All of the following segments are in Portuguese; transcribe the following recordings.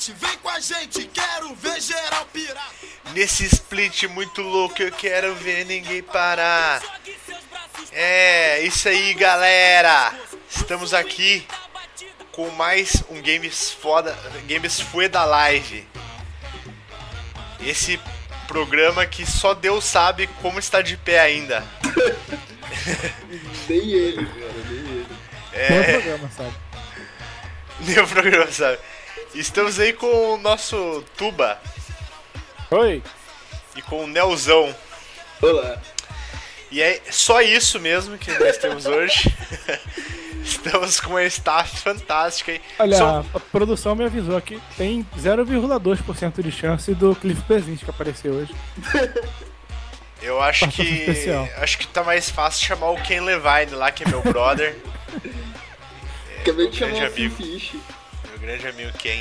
frente, vem com a gente, quero ver geral pirar. Nesse split muito louco eu quero ver ninguém parar. É, isso aí, galera. Estamos aqui com mais um Games Fueda Live. Esse programa que só Deus sabe como está de pé ainda. Nem ele, cara, nem ele. Nem o programa, sabe? Nem o programa, sabe? Estamos aí com o nosso Tuba. Oi. E com o Nelzão. Olá. E é só isso mesmo que nós temos hoje. Estamos com uma staff fantástica aí. Olha, a produção me avisou que tem 0,2% de chance do Cliff Pezinski aparecer hoje. Eu acho que tá mais fácil chamar o Ken Levine lá, que é meu brother. Acabei de chamar o Fish. Meu grande amigo Ken.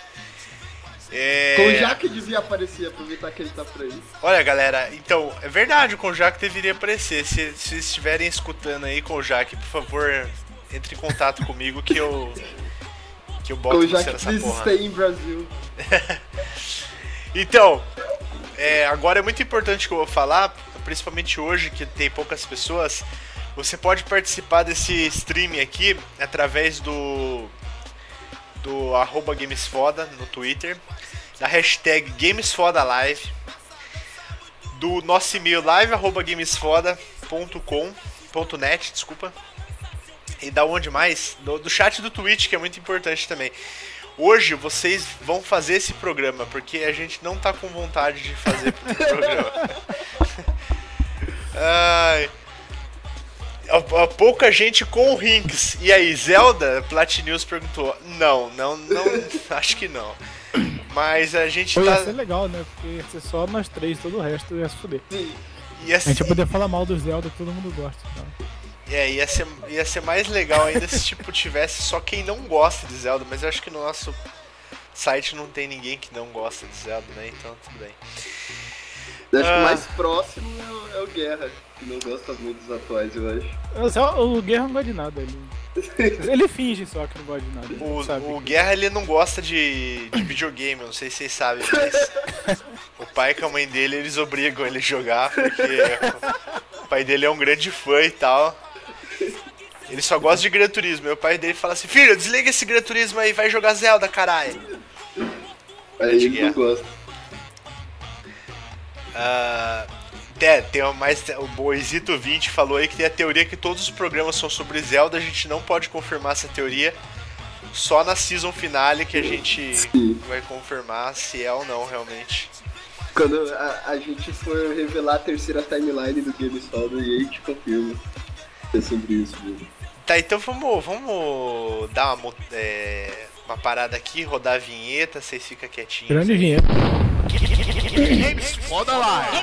Kojak devia aparecer, aproveitar que ele tá por aí. Olha, galera, então, é verdade, o Kojak deveria aparecer. Se estiverem escutando aí, Kojak, por favor, entre em contato comigo que eu boto você nessa porra. Stay em Brasil. Então, agora é muito importante que eu vou falar, principalmente hoje, que tem poucas pessoas. Você pode participar desse stream aqui através do @GamesFoda no Twitter, da hashtag GamesFodaLive, do nosso e-mail live@gamesfoda.com.net, desculpa, e da onde mais? Do chat do Twitch, que é muito importante também. Hoje vocês vão fazer esse programa, porque a gente não tá com vontade de fazer o programa. Ai... Pouca gente com o Rinks. E aí, Zelda? Platinews perguntou. Não, acho que não. Mas a gente ia ser legal, né? Porque ia ser só nós três, todo o resto ia se fuder. A gente ia poder falar mal do Zelda, que todo mundo gosta. Então. Ia ser mais legal ainda se tipo, tivesse só quem não gosta de Zelda. Mas eu acho que no nosso site não tem ninguém que não gosta de Zelda, né? Então tudo bem. Acho que o mais próximo é o Guerra, que não gosta muito dos atuais, eu acho. O Guerra não gosta de nada, ele finge só que não gosta de nada. O Guerra, ele não gosta de videogame, eu não sei se vocês sabem, mas o pai com a mãe dele, eles obrigam ele a jogar, porque o pai dele é um grande fã e tal. Ele só gosta de Gran Turismo, e o pai dele fala assim: filho, desliga esse Gran Turismo aí, vai jogar Zelda, caralho. Aí ele não gosta. Tem mais. O Boizito 20 falou aí que tem a teoria que todos os programas são sobre Zelda. A gente não pode confirmar essa teoria. Só na season finale que a gente vai confirmar se é ou não realmente. Quando a gente for revelar a terceira timeline do GameStop, aí a gente confirma. É sobre isso mesmo. Tá, então vamos dar uma parada aqui, rodar a vinheta, vocês ficam quietinhos. Grande vinheta. Games Foda Live.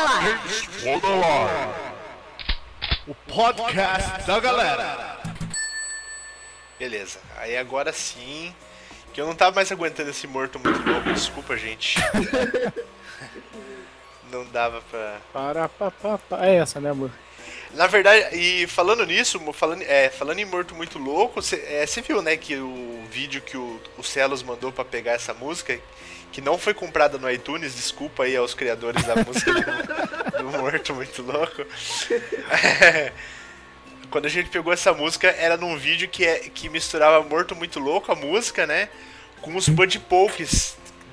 O podcast da galera. Beleza, aí agora sim, que eu não tava mais aguentando esse morto muito louco, desculpa, gente. Não dava pra... É essa, né, amor? Na verdade, e falando nisso, falando em morto muito louco, você viu, né, que o vídeo que o Celos mandou pra pegar essa música, que não foi comprada no iTunes, desculpa aí aos criadores da música do Morto Muito Louco. Quando a gente pegou essa música, era num vídeo que misturava Morto Muito Louco, a música, né, com os Bud Pokes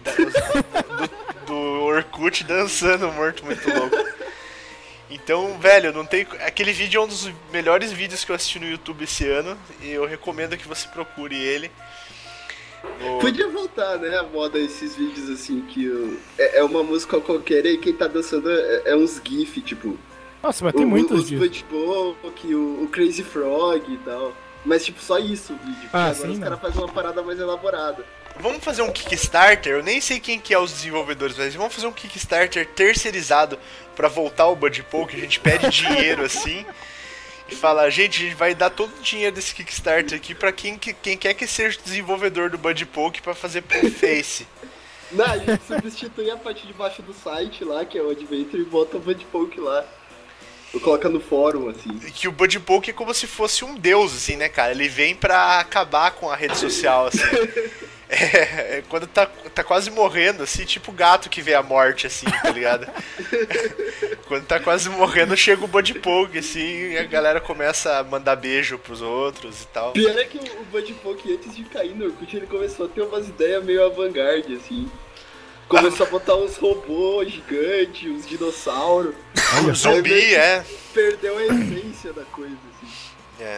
do Orkut dançando Morto Muito Louco. Então, velho, não tem... Aquele vídeo é um dos melhores vídeos que eu assisti no YouTube esse ano, e eu recomendo que você procure ele. Podia voltar, né, a moda esses vídeos assim, que é uma música qualquer e quem tá dançando é uns GIF, tipo... Nossa, mas tem muitos disso. O Crazy Frog e tal. Mas, tipo, só isso o vídeo. Agora os caras fazem uma parada mais elaborada. Vamos fazer um Kickstarter? Eu nem sei quem que é os desenvolvedores, mas vamos fazer um Kickstarter terceirizado pra voltar o Bud Poke. A gente pede dinheiro assim e fala: gente, a gente vai dar todo o dinheiro desse Kickstarter aqui pra quem quer que seja desenvolvedor do Bud Poke pra fazer pro Face. Não, a gente substitui a parte de baixo do site lá, que é o Adventure, e bota o Bud Poke lá. Coloca no fórum, assim. Que o Bud Poke é como se fosse um deus, assim, né, cara? Ele vem pra acabar com a rede social, assim. Quando tá quase morrendo, assim, tipo gato que vê a morte, assim, tá ligado? Quando tá quase morrendo, chega o Bud Poke, assim, e a galera começa a mandar beijo pros outros e tal. Pior é que o Bud Poke, antes de cair no Orkut, ele começou a ter umas ideias meio avant-garde, assim. Começou a botar uns robôs gigantes, uns dinossauros. Um zumbi, Perdeu a essência da coisa, assim.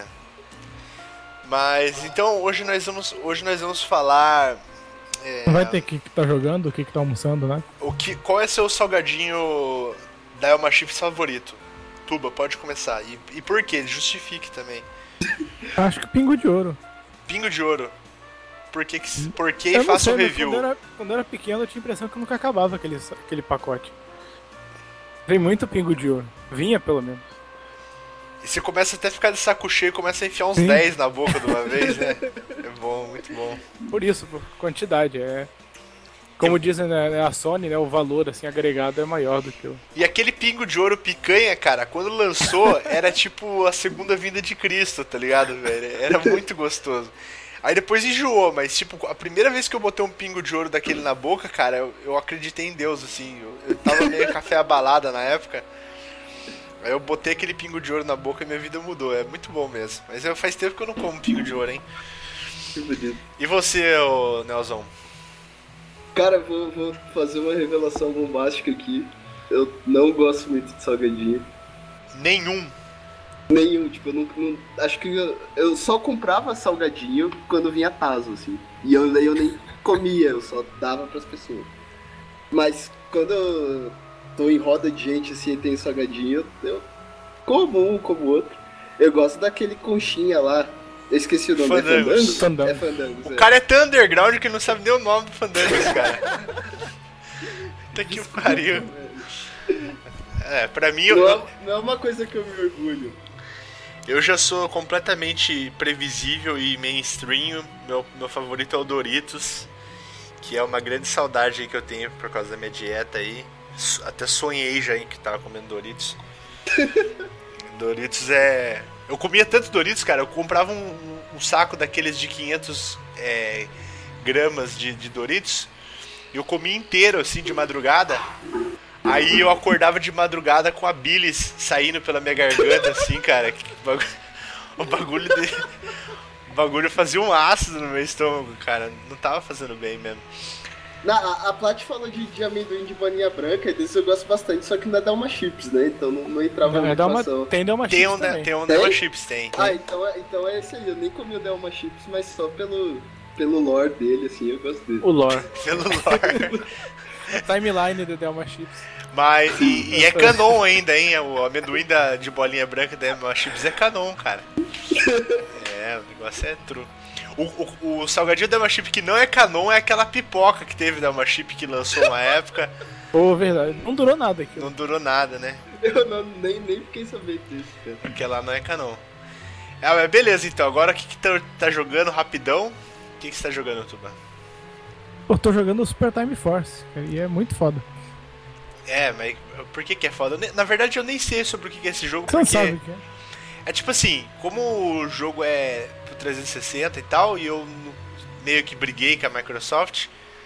Mas, então, hoje nós vamos falar... Não vai ter o que tá jogando, o que tá almoçando, né? Qual é seu salgadinho da Elma Chips favorito? Tuba, pode começar. E por quê? Justifique também. Acho que Pingo de Ouro. Pingo de Ouro. Por que e faça o review? Quando eu era pequeno, eu tinha a impressão que nunca acabava aquele pacote. Vem muito Pingo de Ouro. Vinha, pelo menos. E você começa até a ficar de saco cheio, começa a enfiar uns 10 na boca de uma vez, né? É bom, muito bom. Por isso, por quantidade, Como dizem a Sony, né, o valor assim, agregado é maior do que o... E aquele Pingo de Ouro picanha, cara, quando lançou, era tipo a segunda vinda de Cristo, tá ligado, velho? Era muito gostoso. Aí depois enjoou, mas tipo, a primeira vez que eu botei um Pingo de Ouro daquele na boca, cara, eu acreditei em Deus, assim. Eu tava meio café abalada na época. Aí eu botei aquele Pingo de Ouro na boca e minha vida mudou. É muito bom mesmo. Mas faz tempo que eu não como Pingo de Ouro, hein? E você, Nelson? Cara, vou fazer uma revelação bombástica aqui. Eu não gosto muito de salgadinho. Nenhum, tipo, eu não acho que eu só comprava salgadinho quando vinha tazo, assim. E eu nem comia, eu só dava pras pessoas. Mas quando eu tô em roda de gente, assim, e tem salgadinho, eu como um, como outro. Eu gosto daquele conchinha lá. Eu esqueci o nome. Fandangos. É Fandangos. O cara é tão underground que não sabe nem o nome do Fandangos, cara. Puta que pariu. Pra mim... Não é uma coisa que eu me orgulho. Eu já sou completamente previsível e mainstream. Meu favorito é o Doritos, que é uma grande saudade aí que eu tenho por causa da minha dieta aí. Até sonhei já em que tava comendo Doritos. Doritos eu comia tanto Doritos, cara. Eu comprava um saco daqueles de 500 gramas de Doritos. E eu comia inteiro, assim, de madrugada. Aí eu acordava de madrugada com a bilis saindo pela minha garganta, assim, cara. O bagulho fazia um ácido no meu estômago, cara. Não tava fazendo bem mesmo. A Plat falou de amendoim de bolinha branca, e desse eu gosto bastante, só que não é Delma Chips, né? Então não entrava na equação. Tem Delma Chips também. Tem um Delma Chips, tem. Ah, então é esse aí. Eu nem comi o Delma Chips, mas só pelo lore dele, assim, eu gosto dele. O lore. Pelo lore. Timeline do Delma Chips. Mas, e é canon ainda, hein? O amendoim de bolinha branca da Delma Chips é canon, cara. O negócio é true. O salgadinho da Delma Chip que não é canon é aquela pipoca que teve da Delma Chip que lançou uma época. Pô, verdade. Não durou nada aquilo. Não durou nada, né? Eu nem fiquei sabendo disso, cara. Porque lá não é canon. Mas beleza, então. Agora o que tá jogando rapidão? O que você tá jogando, Tuba? Eu tô jogando o Super Time Force, e é muito foda. Mas por que é foda? Na verdade eu nem sei sobre o que é esse jogo. Você não sabe o que é. É tipo assim, como o jogo é pro 360 e tal, e eu meio que briguei com a Microsoft,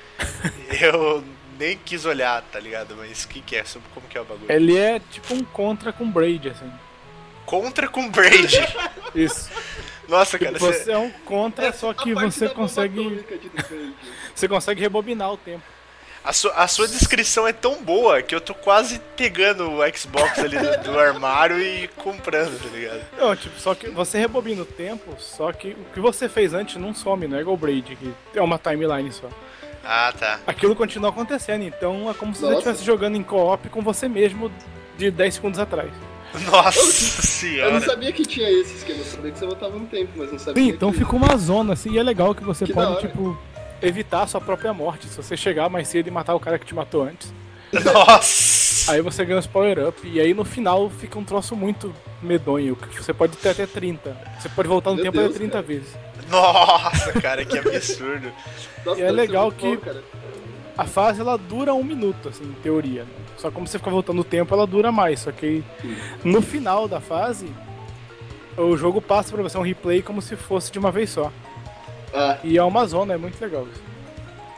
eu nem quis olhar, tá ligado? Mas o que é? Sobre como que é o bagulho? Ele é tipo um Contra com Braid, assim. Contra com Braid? Isso. Nossa, cara, você é um Contra, só que você consegue... Você consegue rebobinar o tempo. A sua descrição é tão boa que eu tô quase pegando o Xbox ali do armário e comprando, tá ligado? Não, tipo, só que você rebobina o tempo, só que o que você fez antes não some, não é igual o Braid, que é uma timeline só. Ah, tá. Aquilo continua acontecendo, então é como se você estivesse jogando em co-op com você mesmo de 10 segundos atrás. Nossa senhora. Eu não sabia que tinha esse esquema, eu sabia que você voltava no tempo, mas não sabia. Sim, então ficou uma zona, assim, e é legal que você Que pode, da hora. tipo, evitar a sua própria morte. Se você chegar mais cedo e matar o cara que te matou antes. Nossa! Aí você ganha os power-up, e aí no final fica um troço muito medonho, que você pode ter até 30. Você pode voltar no Meu tempo Deus, até 30 cara. vezes. Nossa, cara, que absurdo. Nossa, E é deve ser legal muito bom, que- cara. A fase, ela dura 1 minuto, assim, em teoria. Né? Só que como você fica voltando no tempo, ela dura mais. Só que no final da fase, o jogo passa pra você um replay como se fosse de uma vez só. Ah, E é uma zona, é muito legal isso.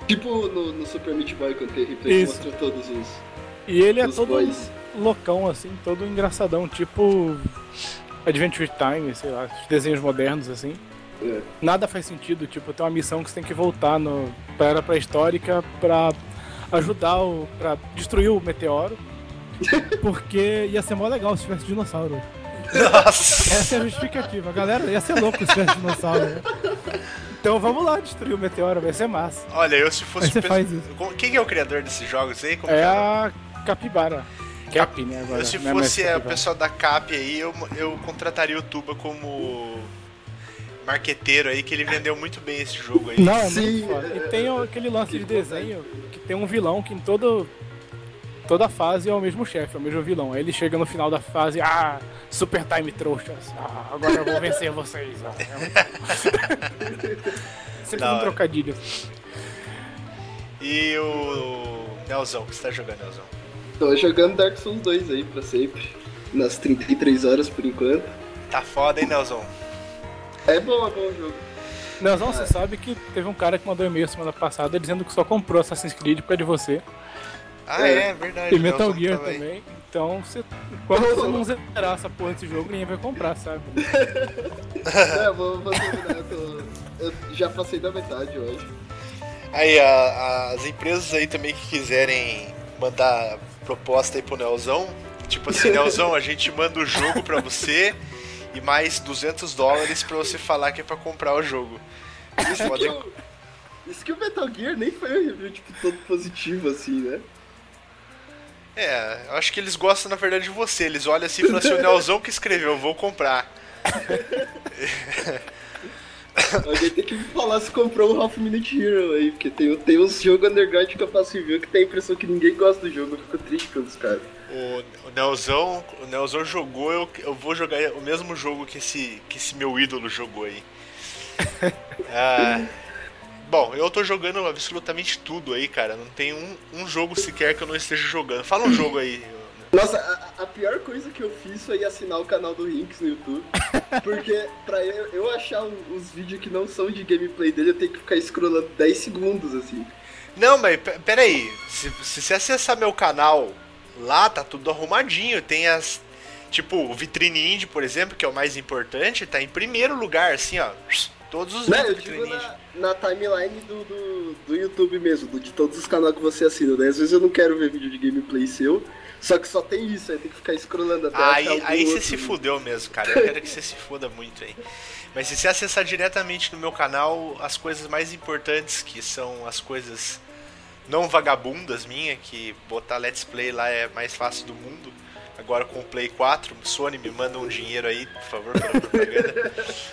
Tipo no Super Meat Boy, quando tem replay, Isso. mostra todos os... E ele é Os todo boys. loucão, assim, todo engraçadão, tipo Adventure Time, sei lá, os desenhos modernos, assim. É. Nada faz sentido, tipo, tem uma missão que você tem que voltar pra era pré-histórica pra ajudar pra destruir o meteoro. Porque ia ser mó legal se tivesse dinossauro. Nossa! Essa é a justificativa. Galera, ia ser louco se tivesse dinossauro, né? Então vamos lá destruir o meteoro, vai ser massa. Olha, eu se fosse Aí você faz isso. Quem é o criador desses jogos aí? Como É que a Capibara. Cap, né, agora. Eu, se não é mais fosse o Capibara. pessoal da Cap aí, eu contrataria o Tuba como marqueteiro aí, que ele vendeu muito bem esse jogo aí. Não, é Sim, muito foda. E tem aquele lance de desenho que tem um vilão que em toda fase é o mesmo chefe, é o mesmo vilão. Aí ele chega no final da fase, Super Time Trouxas. Agora eu vou vencer vocês. Sempre Da um hora. trocadilho. E o Nelzão, o que você tá jogando, Nelzão? Tô jogando Dark Souls 2 aí pra sempre. Nas 33 horas por enquanto. Tá foda, hein, Nelzão? É bom o jogo. Nelzão, você sabe que teve um cara que mandou e-mail semana passada dizendo que só comprou Assassin's Creed por causa de você. Ah, é verdade. E o Metal Nelzão Gear tava aí. também. Então, quando você não zerar essa porra desse jogo, ninguém vai comprar, sabe? Vou terminar. Eu já passei da metade hoje. Aí, as empresas aí também que quiserem mandar proposta aí pro Nelzão, tipo assim, Nelzão, a gente manda o jogo pra você e mais $200 pra você falar que é pra comprar o jogo. Isso pode... Isso que o Metal Gear nem foi um review tipo, todo positivo assim, né? eu acho que eles gostam na verdade de você. Eles olham assim e falam assim, o Nelzão que escreveu, vou comprar. Alguém tem que me falar se comprou o Half Minute Hero aí, porque tem uns jogos underground que eu faço review que tem a impressão que ninguém gosta do jogo, eu fico triste pelos caras. O Nelzão jogou, eu vou jogar o mesmo jogo que esse meu ídolo jogou aí. Bom, eu tô jogando absolutamente tudo aí, cara. Não tem um jogo sequer que eu não esteja jogando. Fala um jogo aí. Nossa, a pior coisa que eu fiz foi assinar o canal do Rinks no YouTube. Porque pra eu achar os vídeos que não são de gameplay dele, eu tenho que ficar scrollando 10 segundos, assim. Não, mas peraí. Se você acessar meu canal, lá tá tudo arrumadinho. Tem as... Tipo, o Vitrine Indie, por exemplo, que é o mais importante, tá em primeiro lugar, assim, ó. Todos os Não, vídeos eu do digo Vitrine Indie. na timeline do YouTube mesmo, de todos os canais que você assina, né? Às vezes eu não quero ver vídeo de gameplay seu, só que só tem isso, aí tem que ficar scrollando até achar algum Aí você outro. se fudeu mesmo, cara. Eu quero que você se foda muito aí. Mas se você acessar diretamente no meu canal, as coisas mais importantes, que são as coisas não vagabundas minha, que botar Let's Play lá é mais fácil do mundo. Agora com o Play 4, Sony me manda um dinheiro aí, por favor, pela propaganda.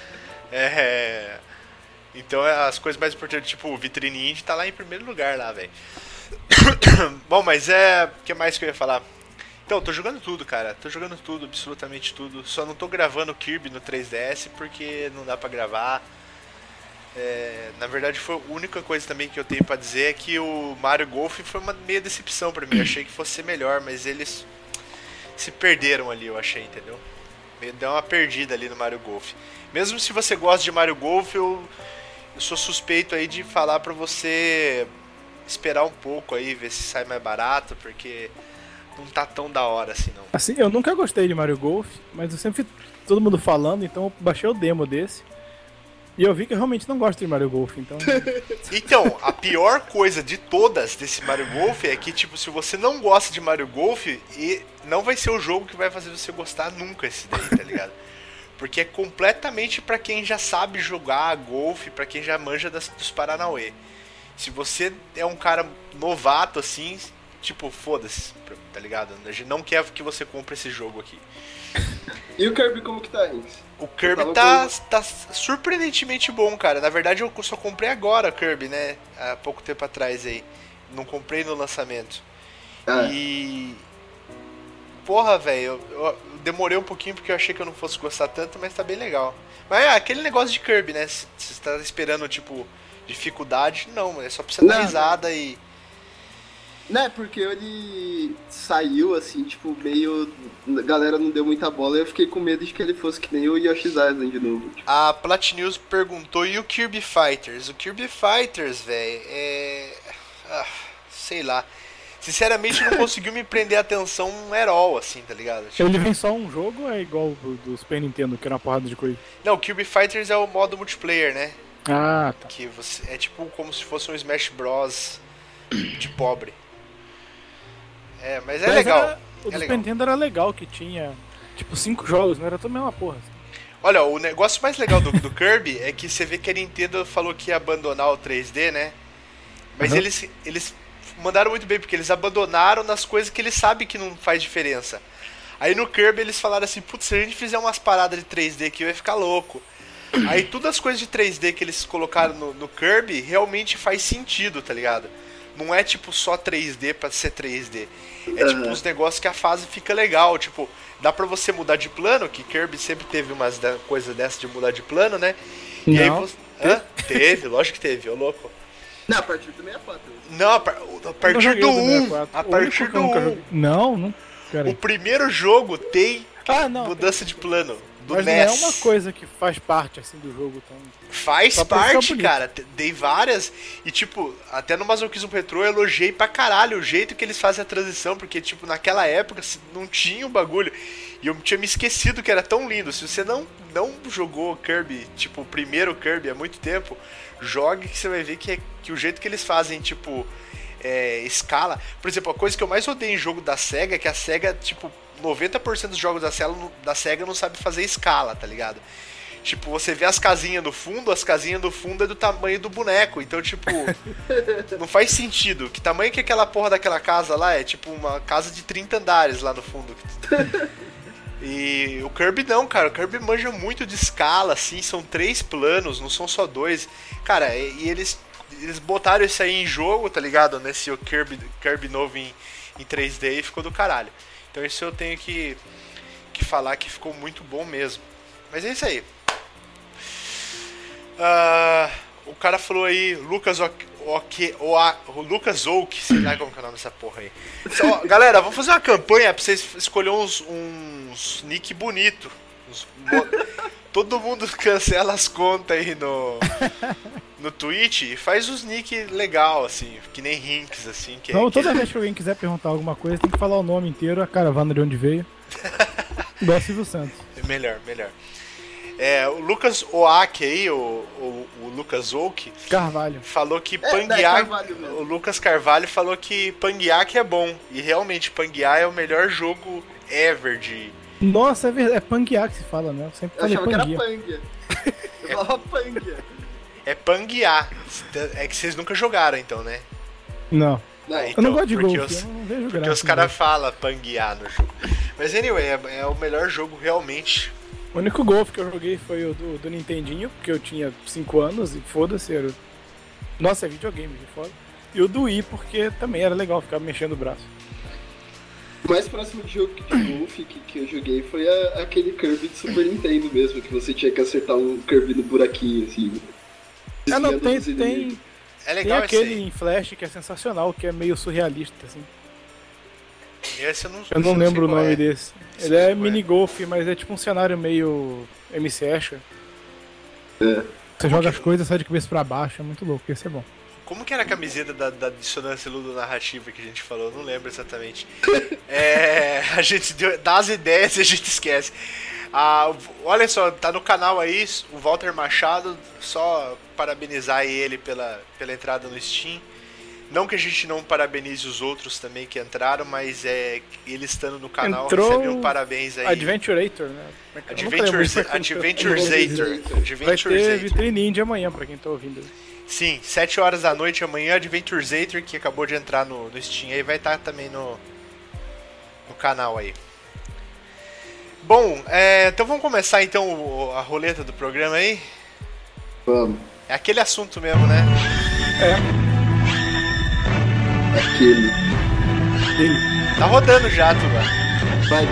Então as coisas mais importantes, tipo o Vitrine Indie, tá lá em primeiro lugar lá, velho. Bom, mas o que mais que eu ia falar? Então, tô jogando tudo, cara. Tô jogando tudo, absolutamente tudo. Só não tô gravando Kirby no 3DS porque não dá pra gravar. Na verdade, foi a única coisa também que eu tenho pra dizer é que o Mario Golf foi uma meia decepção pra mim. Eu achei que fosse ser melhor, mas eles se perderam ali, eu achei, entendeu? Deu uma perdida ali no Mario Golf. Mesmo se você gosta de Mario Golf, eu sou suspeito aí de falar pra você esperar um pouco aí, ver se sai mais barato, porque não tá tão da hora assim, não. Assim, eu nunca gostei de Mario Golf, mas eu sempre vi todo mundo falando, então eu baixei o demo desse. E eu vi que eu realmente não gosto de Mario Golf, então... Então, a pior coisa de todas desse Mario Golf é que, tipo, se você não gosta de Mario Golf, não vai ser o jogo que vai fazer você gostar nunca esse daí, tá ligado? Porque é completamente pra quem já sabe jogar golfe, pra quem já manja dos Paranauê. Se você é um cara novato assim, tipo, foda-se, tá ligado? A gente não quer que você compre esse jogo aqui. E o Kirby como que tá, Rinks? O Kirby tá surpreendentemente bom, cara. Na verdade eu só comprei agora o Kirby, né? Há pouco tempo atrás aí. Não comprei no lançamento. E... Porra, velho, eu demorei um pouquinho porque eu achei que eu não fosse gostar tanto, mas tá bem legal. Mas aquele negócio de Kirby, né? Se você tá esperando, tipo, dificuldade, não, é só pra você dar risada e... Né, porque ele saiu assim, tipo, meio... A galera não deu muita bola e eu fiquei com medo de que ele fosse que nem o Yoshi's Island de novo. Tipo. A Platinews perguntou, e o Kirby Fighters? O Kirby Fighters, velho, sei lá. Sinceramente, não conseguiu me prender a atenção at all, assim, tá ligado? Tipo, Ele vem só um jogo ou é igual o do Super Nintendo, que era uma porrada de coisa? não, o Kirby Fighters é o modo multiplayer, né? Ah, tá. Que você, é tipo como se fosse um Smash Bros de pobre. É, mas é Mas legal. O do É Super legal. Nintendo era legal, que tinha tipo 5 jogos, não era tudo a mesma porra. Assim. Olha, o negócio mais legal do Kirby é que você vê que a Nintendo falou que ia abandonar o 3D, né? Mas Uhum. eles mandaram muito bem, porque eles abandonaram nas coisas que eles sabem que não faz diferença. Aí no Kirby eles falaram assim, putz, se a gente fizer umas paradas de 3D aqui vai ficar louco. Aí todas as coisas de 3D que eles colocaram no Kirby realmente faz sentido, tá ligado? Não é tipo só 3D pra ser 3D. É tipo uns negócios que a fase fica legal, tipo, dá pra você mudar de plano, que Kirby sempre teve umas coisas dessas de mudar de plano, né? E aí Não. você... Hã? Teve, lógico que teve, ô louco. Não, a partir do 64. Não, a partir do 1. A partir do 1. Não. O Peraí. primeiro jogo tem Não. mudança de plano. Do Mas NES. não é uma coisa que faz parte assim do jogo. Então... Faz Só pra ficar parte, bonito. cara. Dei várias. E, tipo, até no Masoquismo Retrô eu elogiei pra caralho o jeito que eles fazem a transição. Porque, tipo, naquela época não tinha o bagulho. E eu tinha me esquecido que era tão lindo. Se você não jogou Kirby, tipo, o primeiro Kirby há muito tempo, jogue que você vai ver que o jeito que eles fazem, tipo, escala. Por exemplo, a coisa que eu mais odeio em jogo da SEGA é que a SEGA, tipo, 90% dos jogos da SEGA não sabe fazer escala, tá ligado? Tipo, você vê as casinhas do fundo é do tamanho do boneco. Então, tipo, não faz sentido. Que tamanho que aquela porra daquela casa lá é? Tipo, uma casa de 30 andares lá no fundo. E o Kirby não, cara. O Kirby manja muito de escala, assim. São 3 planos, não são só 2. Cara, e eles botaram isso aí em jogo, tá ligado? Nesse Kirby novo em 3D e ficou do caralho. Então isso eu tenho que falar que ficou muito bom mesmo. Mas é isso aí. O cara falou aí, Lucas Oak, sei lá como que é o nome dessa porra aí. Então, galera, vamos fazer uma campanha pra vocês escolherem uns nick bonito. Todo mundo cancela as contas aí no Twitch e faz os nick legal, assim, que nem Rinks, assim. Toda vez que alguém quiser perguntar alguma coisa, tem que falar o nome inteiro, a caravana de onde veio. Igual o Silvio Santos. Melhor. O Lucas Oak aí, o Lucas Oak, Carvalho. falou que Carvalho mesmo. o Lucas Carvalho falou que Panguiac é bom. E realmente, Panguiar é o melhor jogo ever de... Nossa, é verdade. É Panguiá que se fala, né? Eu sempre Eu falei achava que era Panguia. Pangia. Eu falava Pangia. É Panguiar. É que vocês nunca jogaram, então, né? Não. Não, Aí, Eu não gosto de porque golfe, os- eu não vejo Porque graça. os caras falam Panguiar no jogo. Mas anyway, é o melhor jogo realmente. O único golfe que eu joguei foi o do Nintendinho, porque eu tinha 5 anos e foda-se, era... Nossa, é videogame, que foda. E o do Wii, porque também era legal ficar mexendo o braço. O mais próximo de jogo de golfe que eu joguei foi aquele Kirby de Super Nintendo mesmo, que você tinha que acertar um Kirby no buraquinho, assim. Não, desviando dos inimigos. É tem legal esse aquele aí. em Flash que é sensacional, que é meio surrealista, assim. Esse Eu não sei lembro o qual nome é. desse. Sei Ele é qual é. minigolf, mas é tipo um cenário meio MC Escher. É. Você joga as coisas, sai de cabeça pra baixo, é muito louco, esse é bom. Como que era a camiseta da dissonância ludonarrativa que a gente falou? Eu não lembro exatamente. A gente dá as ideias e a gente esquece. Olha só, tá no canal aí, o Walter Machado, só parabenizar ele pela entrada no Steam. Não que a gente não parabenize os outros também que entraram, mas ele estando no canal Entrou recebe um parabéns aí. Adventurator, né? Adventurator. Vai ter Vitrine Indie amanhã, pra quem tá ouvindo. Sim, 7 horas da noite amanhã, Adventurator, que acabou de entrar no Steam aí, vai estar também no canal aí. Bom, então vamos começar então a roleta do programa aí? Vamos. É aquele assunto mesmo, né? Aquele. Tá rodando já, Tuba. Vai,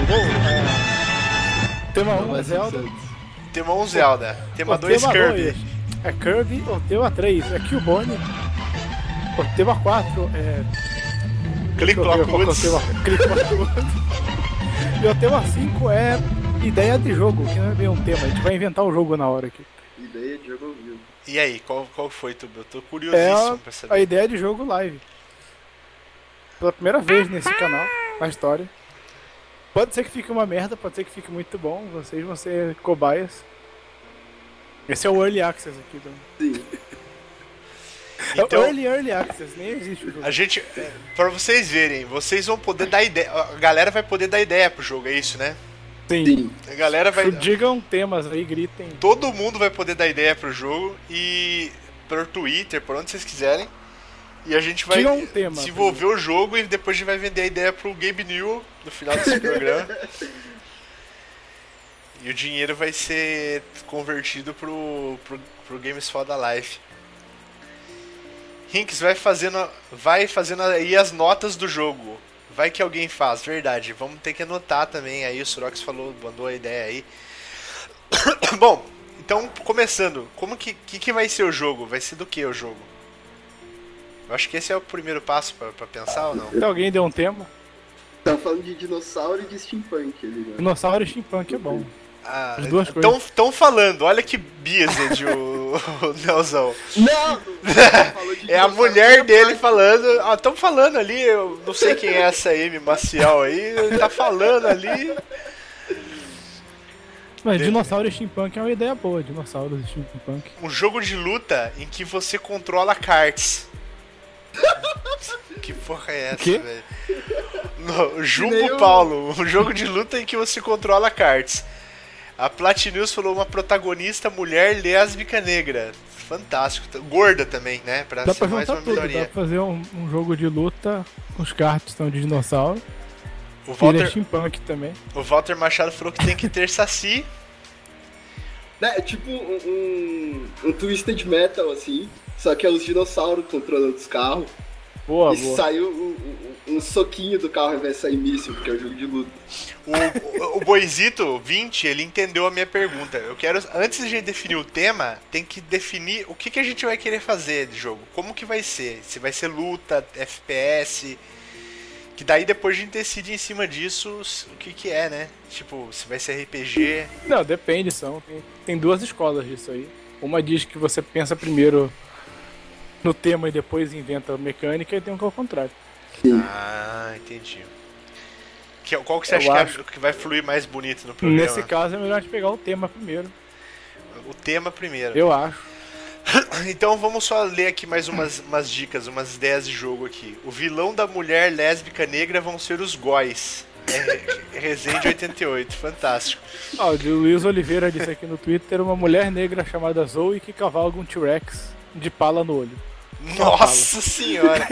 Tema 1 vai, é Zelda. Tema 1 Zelda, tema O 2 tema Kirby. 2 é Kirby, o tema 3 é Cubone, o tema 4 é... Click Clock Woods. Click Clock Woods. E o tema 5 é ideia de jogo, que não é bem um tema, a gente vai inventar o jogo na hora aqui. Ideia de jogo ao vivo. E aí, qual foi, Tuba? Eu tô curiosíssimo pra A saber. ideia de jogo live. Pela primeira vez nesse canal, na história. Pode ser que fique uma merda, pode ser que fique muito bom. Vocês vão ser cobaias. Esse é o Early Access aqui. Sim. Então, É o Early Access, nem existe o jogo. a gente, pra vocês verem, vocês vão poder dar ideia, a galera vai poder dar ideia pro jogo, é isso, né? Sim. A galera vai, Digam temas aí, gritem. todo mundo vai poder dar ideia pro jogo e por Twitter, por onde vocês quiserem. E a gente vai Diga um tema, desenvolver o jogo e depois a gente vai vender a ideia pro Gabe New no final desse programa. E o dinheiro vai ser convertido pro Games Foda Life. Rinks vai fazendo aí as notas do jogo. Vai que alguém faz, verdade. Vamos ter que anotar também. Aí o Surox mandou a ideia aí. Bom, então começando. Como que vai ser o jogo? Vai ser do que o jogo? Eu acho que esse é o primeiro passo pra pensar ou não? Se alguém deu um tema, Tava falando de dinossauro e de steampunk ali, né? dinossauro e steampunk é bom. Ah, As duas coisas. Estão falando, olha que biased o Nelzão. Não! É a mulher dele falando. Ah, estão falando ali, eu não sei quem é essa Amy Maciel aí, tá falando ali. Mas dinossauro e steampunk é uma ideia boa, dinossauros e steampunk. Um jogo de luta em que você controla cards. Que porra é essa, Quê? velho? No, Jumbo Nem Paulo, um jogo de luta em que você controla cards. A Platinews falou uma protagonista mulher lésbica negra. Fantástico. Gorda também, né? Pra Dá ser pra mais juntar uma tudo, dá minoria. pra fazer um jogo de luta com os cards são de dinossauro. O Ele é Walter, steampunk também. o Walter Machado falou que tem que ter saci. É tipo um Twisted Metal, assim. Só que é os dinossauros controlando os carros. Boa, E boa. saiu um soquinho do carro ao invés de sair míssil, porque é um jogo de luta. O Boizito 20, ele entendeu a minha pergunta. Eu quero, antes de a gente definir o tema, tem que definir o que a gente vai querer fazer de jogo. Como que vai ser? Se vai ser luta, FPS, que daí depois a gente decide em cima disso o que é, né? Tipo, se vai ser RPG. Não, depende, tem duas escolas disso aí. Uma diz que você pensa primeiro no tema e depois inventa a mecânica, e tem um que é o contrário. Ah, entendi. Qual que você Eu acha acho. que vai fluir mais bonito no programa? Nesse caso é melhor a gente pegar o tema primeiro, O tema primeiro. eu acho. Então vamos só ler aqui mais umas dicas, umas ideias de jogo aqui. O vilão da mulher lésbica negra vão ser os góis. Resende 88, fantástico. Ah, o Luiz Oliveira disse aqui no Twitter uma mulher negra chamada Zoe que cavalga um T-Rex de pala no olho. Nossa senhora!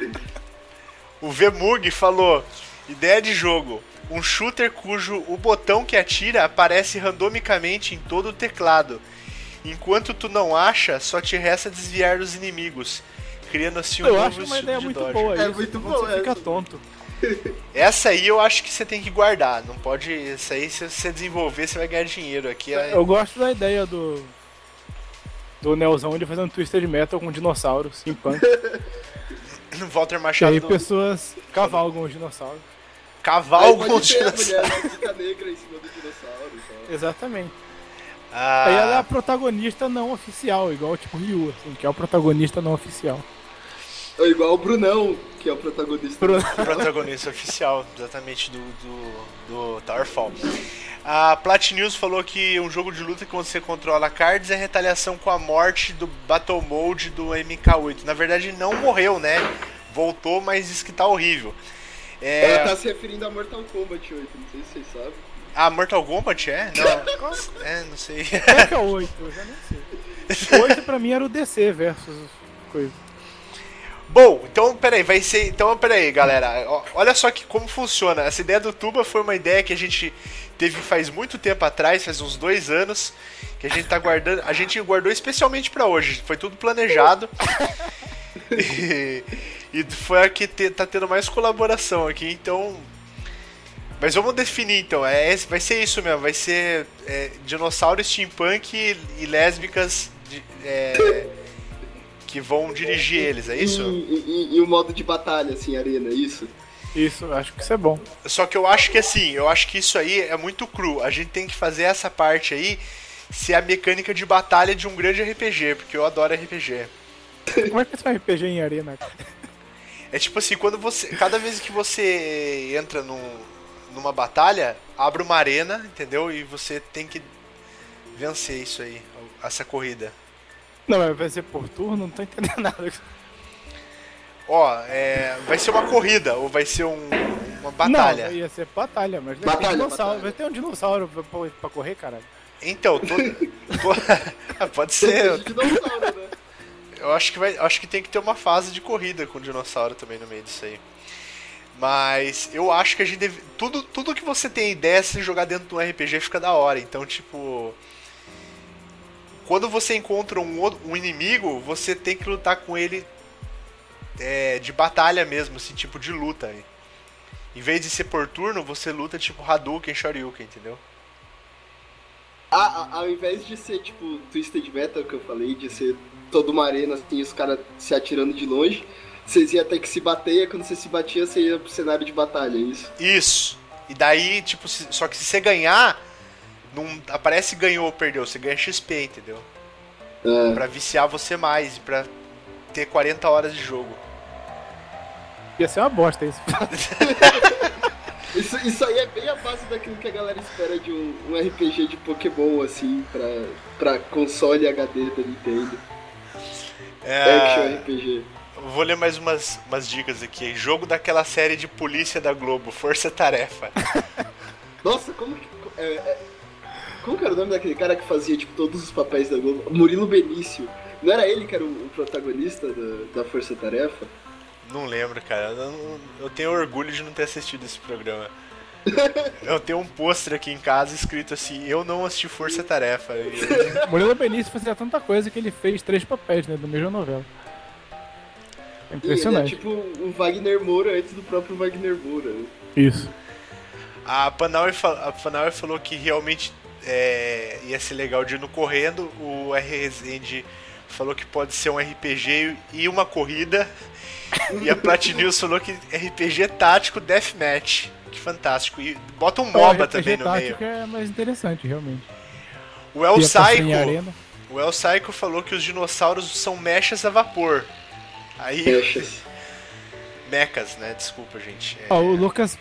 O Vemug falou: ideia de jogo. Um shooter cujo o botão que atira aparece randomicamente em todo o teclado. Enquanto tu não acha, só te resta desviar dos inimigos, criando assim um Eu novo acho uma estilo ideia de muito dodge. boa É isso, muito quando boa você fica essa. tonto. Essa aí eu acho que você tem que guardar. Não pode. Isso aí, se você desenvolver, você vai ganhar dinheiro. Aqui é. Eu gosto da ideia do Nelzão de fazer um Twisted Metal com dinossauros, steampunk. Walter E Machado. aí pessoas cavalgam os dinossauros. Cavalo Aí com pode ter a dinossauro. mulher lésbica negra em cima do dinossauro e tal. Exatamente. Aí ela é a Ah, protagonista não oficial, igual tipo Ryu, assim, que é o protagonista não oficial. Ou igual o Brunão, que é o protagonista. Pro- o protagonista oficial, exatamente, do Towerfall. A Platinews falou que um jogo de luta que você controla cards é retaliação com a morte do Battle Mode do MK8. Na verdade, não morreu, né? Voltou, mas diz que tá horrível. Ela tá se referindo a Mortal Kombat 8, não sei se vocês sabem. Ah, Mortal Kombat é? Não. Não sei. Qual que é o 8? Eu já nem sei. O 8 pra mim era o DC versus coisa. Bom, então peraí, galera. Olha só como funciona. Essa ideia do Tuba foi uma ideia que a gente teve faz muito tempo atrás, faz uns 2 anos, que a gente tá guardando. A gente guardou especialmente pra hoje. Foi tudo planejado. E foi a que tá tendo mais colaboração aqui, então. Mas vamos definir então. Vai ser isso mesmo, vai ser dinossauro, steampunk e lésbicas que vão dirigir eles, é isso? E o modo de batalha, assim, arena, isso? Isso, acho que isso é bom. Só que eu acho que assim, isso aí é muito cru. A gente tem que fazer essa parte aí ser a mecânica de batalha de um grande RPG, porque eu adoro RPG. Como é que é um RPG em arena? É tipo assim, cada vez que você entra numa batalha, abre uma arena, entendeu? E você tem que vencer isso aí, essa corrida. Não, mas vai ser por turno? Não tô entendendo nada. Ó, vai ser uma corrida ou vai ser uma batalha? Não, ia ser batalha, mas Batalha, dinossauro. batalha. Vai ter um dinossauro pra correr, caralho. Então, pode ser. Dinossauro, né? Eu acho que tem que ter uma fase de corrida com dinossauro também no meio disso aí. Mas eu acho que a gente deve. Tudo que você tem ideia, se jogar dentro de um RPG fica da hora. Então, tipo. Quando você encontra um inimigo, você tem que lutar com ele de batalha mesmo, assim, tipo de luta. Em vez de ser por turno, você luta tipo Hadouken, Shoryuken, entendeu? Ao invés de ser tipo Twisted Metal que eu falei, de ser toda uma arena assim, os caras se atirando de longe, vocês iam ter que se bater e quando você se batia, você ia pro cenário de batalha, é isso? Isso. E daí, tipo, só que se você ganhar, não aparece ganhou ou perdeu, você ganha XP, entendeu? Pra viciar você mais, pra ter 40 horas de jogo. Ia ser uma bosta isso. Isso aí é bem a base daquilo que a galera espera de um RPG de Pokémon, assim, pra console HD da Nintendo. Action RPG. Vou ler mais umas dicas aqui. Jogo daquela série de polícia da Globo, Força Tarefa. Nossa, como que era o nome daquele cara que fazia, tipo, todos os papéis da Globo? Murilo Benício. Não era ele que era o protagonista da Força Tarefa? Não lembro, cara. Eu tenho orgulho de não ter assistido esse programa. Eu tenho um pôster aqui em casa escrito assim: eu não assisti Força Tarefa. Murilo Benício fazia tanta coisa que ele fez 3 papéis, né, da mesma novela. É impressionante. Ele é tipo o Wagner Moura antes do próprio Wagner Moura. Isso. A Panauer falou que realmente ia ser legal de ir no correndo. O R. Rezende falou que pode ser um RPG e uma corrida. E a Platinews falou que RPG tático Deathmatch. Que fantástico. E bota um MOBA também no meio. É mais interessante, realmente. O El Psycho falou que os dinossauros são mechas a vapor. Aí. Mechas, né? Desculpa, gente. O Lucas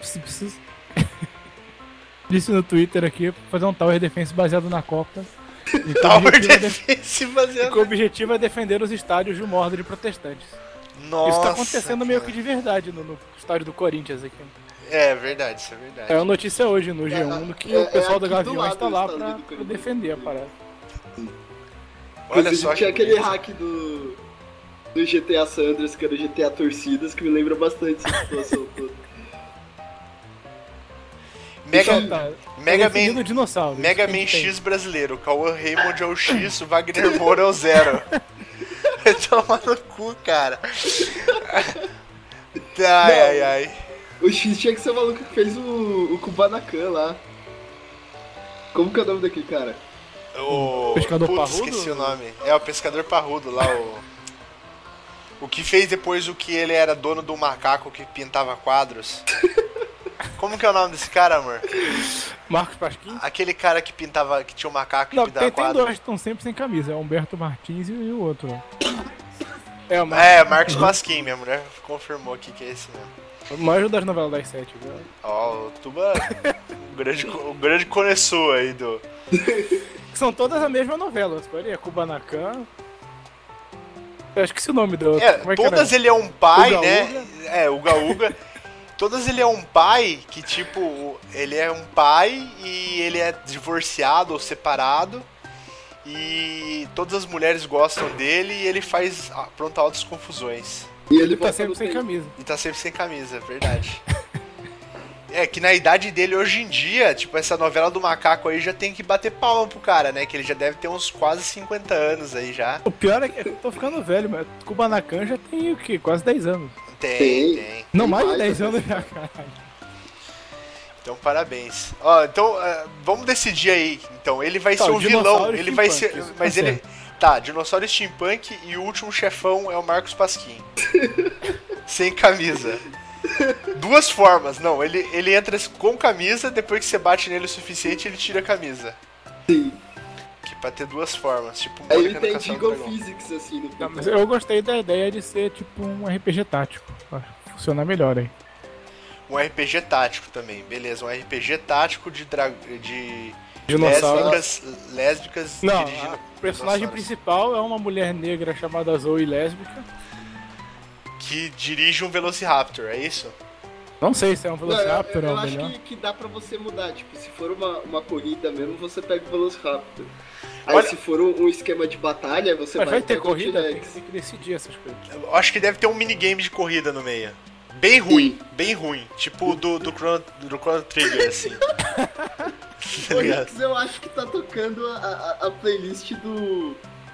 disse no Twitter aqui fazer um Tower Defense baseado na Copa. Tower Defense baseado. O objetivo é defender os estádios de um Mordor de protestantes. Nossa, isso tá acontecendo meio que de verdade no estádio do Corinthians aqui. É verdade, isso é verdade. É uma notícia hoje no G1 que o pessoal do Gaviões tá lá pra defender a parada. Olha só tinha aquele hack do GTA San Andreas, que era o GTA Torcidas, que me lembra bastante essa situação toda. Mega Man X brasileiro. Cauã Raymond é o X, o Wagner Moura é o 0. Vai tomar no cu, cara. Ai. O X tinha que ser o maluco que fez o Kubanacan lá. Como que é o nome daquele cara? O Pescador Parrudo? Esqueci o nome. É, o Pescador Parrudo lá, o que fez depois o que ele era dono do macaco que pintava quadros. Como que é o nome desse cara, amor? Marcos Pasquim? Aquele cara que tinha um macaco que não, pintava quadros. Tem dois que estão sempre sem camisa, é o Humberto Martins e o outro. O Marcos Pasquim, minha mulher confirmou aqui que é esse mesmo. O maior das novelas das 7, viu? O Tuba, o grande conhecedor aí do... São todas a mesma novela, é Kubanacan. Eu acho que esse é o nome do... Todas ele é um pai, Uga, né? Uga Uga. Todas ele é um pai que, tipo, ele é um pai e ele é divorciado ou separado. E todas as mulheres gostam dele e ele faz pronto altas confusões. E ele tá sempre sem camisa. E tá sempre sem camisa, verdade. Que na idade dele hoje em dia, tipo, essa novela do macaco aí já tem que bater palma pro cara, né? Que ele já deve ter uns quase 50 anos aí já. O pior é que eu tô ficando velho, mas Kubanacan já tem o quê? Quase 10 anos. Tem. Não, mais de 10 anos já, caralho. Então, parabéns. Então, vamos decidir aí. Então, ele vai ser um vilão. Ele vai ser. Mas ele. Tá, Dinossauro Steampunk e o último chefão é o Marcos Pasquim. Sem camisa. Duas formas. Não, ele entra com camisa, depois que você bate nele o suficiente, ele tira a camisa. Sim. Que pra ter duas formas, tipo Aí Mônica ele no tem Castelo do Jingle Dragão. Physics, assim, no Não, mas controle. eu gostei da ideia de ser tipo um RPG tático. Acho que funciona melhor aí. Um RPG tático também, beleza. Um RPG tático de Dinossauro. lésbicas Não, dirigindo o personagem dinossauros. principal é uma mulher negra chamada Zoe lésbica. Que dirige um Velociraptor, é isso? Não sei se é um Não, Velociraptor eu ou acho melhor. que dá pra você mudar. Tipo, se for uma corrida mesmo, você pega o Velociraptor. Aí Olha- se for um esquema de batalha, você Mas vai ter pegar o corrida? Tem T-Rex. que decidir essas coisas. Eu acho que deve ter um minigame de corrida no meio. Bem ruim, bem ruim. Tipo do Chrono Trigger, assim. Tá O ligado? Rix, eu acho que tá tocando a playlist do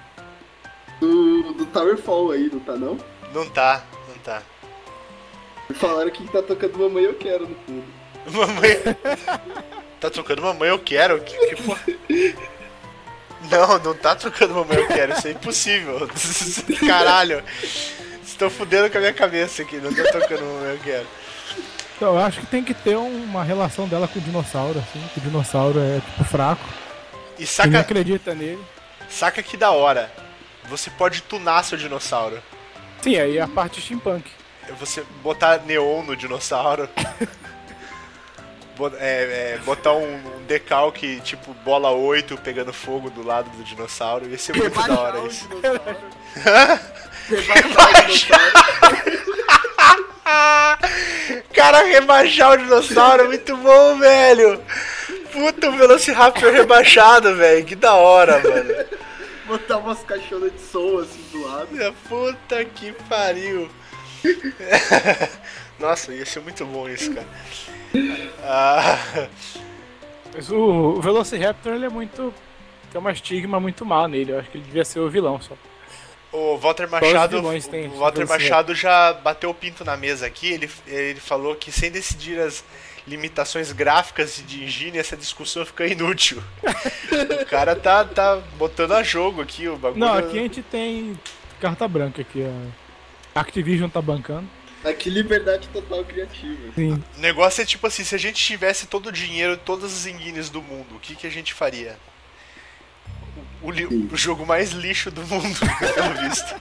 Towerfall aí, não tá não? Não tá, não tá. Falaram que tá tocando Mamãe Eu Quero no fundo. Mamãe. Tá tocando Mamãe Eu Quero? Que porra? Não, não tá tocando Mamãe Eu Quero, isso é impossível. Caralho. Estão fudendo com a minha cabeça aqui, não tá tocando Mamãe Eu Quero. Então, eu acho que tem que ter uma relação dela com o dinossauro, assim, que o dinossauro é tipo fraco. E Ninguém acredita nele. saca que da hora. Você pode tunar seu dinossauro. Sim, aí é a parte steampunk. Você botar neon no dinossauro. Botar um decalque tipo bola 8 pegando fogo do lado do dinossauro. Ia ser muito da hora o isso. dinossauro. Rebaixar o dinossauro. Cara, rebaixar o dinossauro é muito bom, velho. Puta, o Velociraptor rebaixado, velho. Que da hora, mano. Botar umas caixonas de som assim do lado. Puta que pariu. Nossa, ia ser muito bom isso, cara. Ah, Mas o Velociraptor, ele é muito... tem uma estigma muito má nele. Eu acho que ele devia ser o vilão só. o Walter os Machado, vilões têm o Walter Velociraptor? Machado já bateu o pinto na mesa aqui. Ele falou que sem decidir as limitações gráficas de engine, essa discussão fica inútil. O cara tá botando a jogo aqui o bagulho. Não, aqui a gente tem carta branca aqui. A Activision tá bancando. Aqui liberdade total criativa. Sim. O negócio é tipo assim, se a gente tivesse todo o dinheiro, todas as engines do mundo, o que a gente faria? O jogo mais lixo do mundo, pelo visto.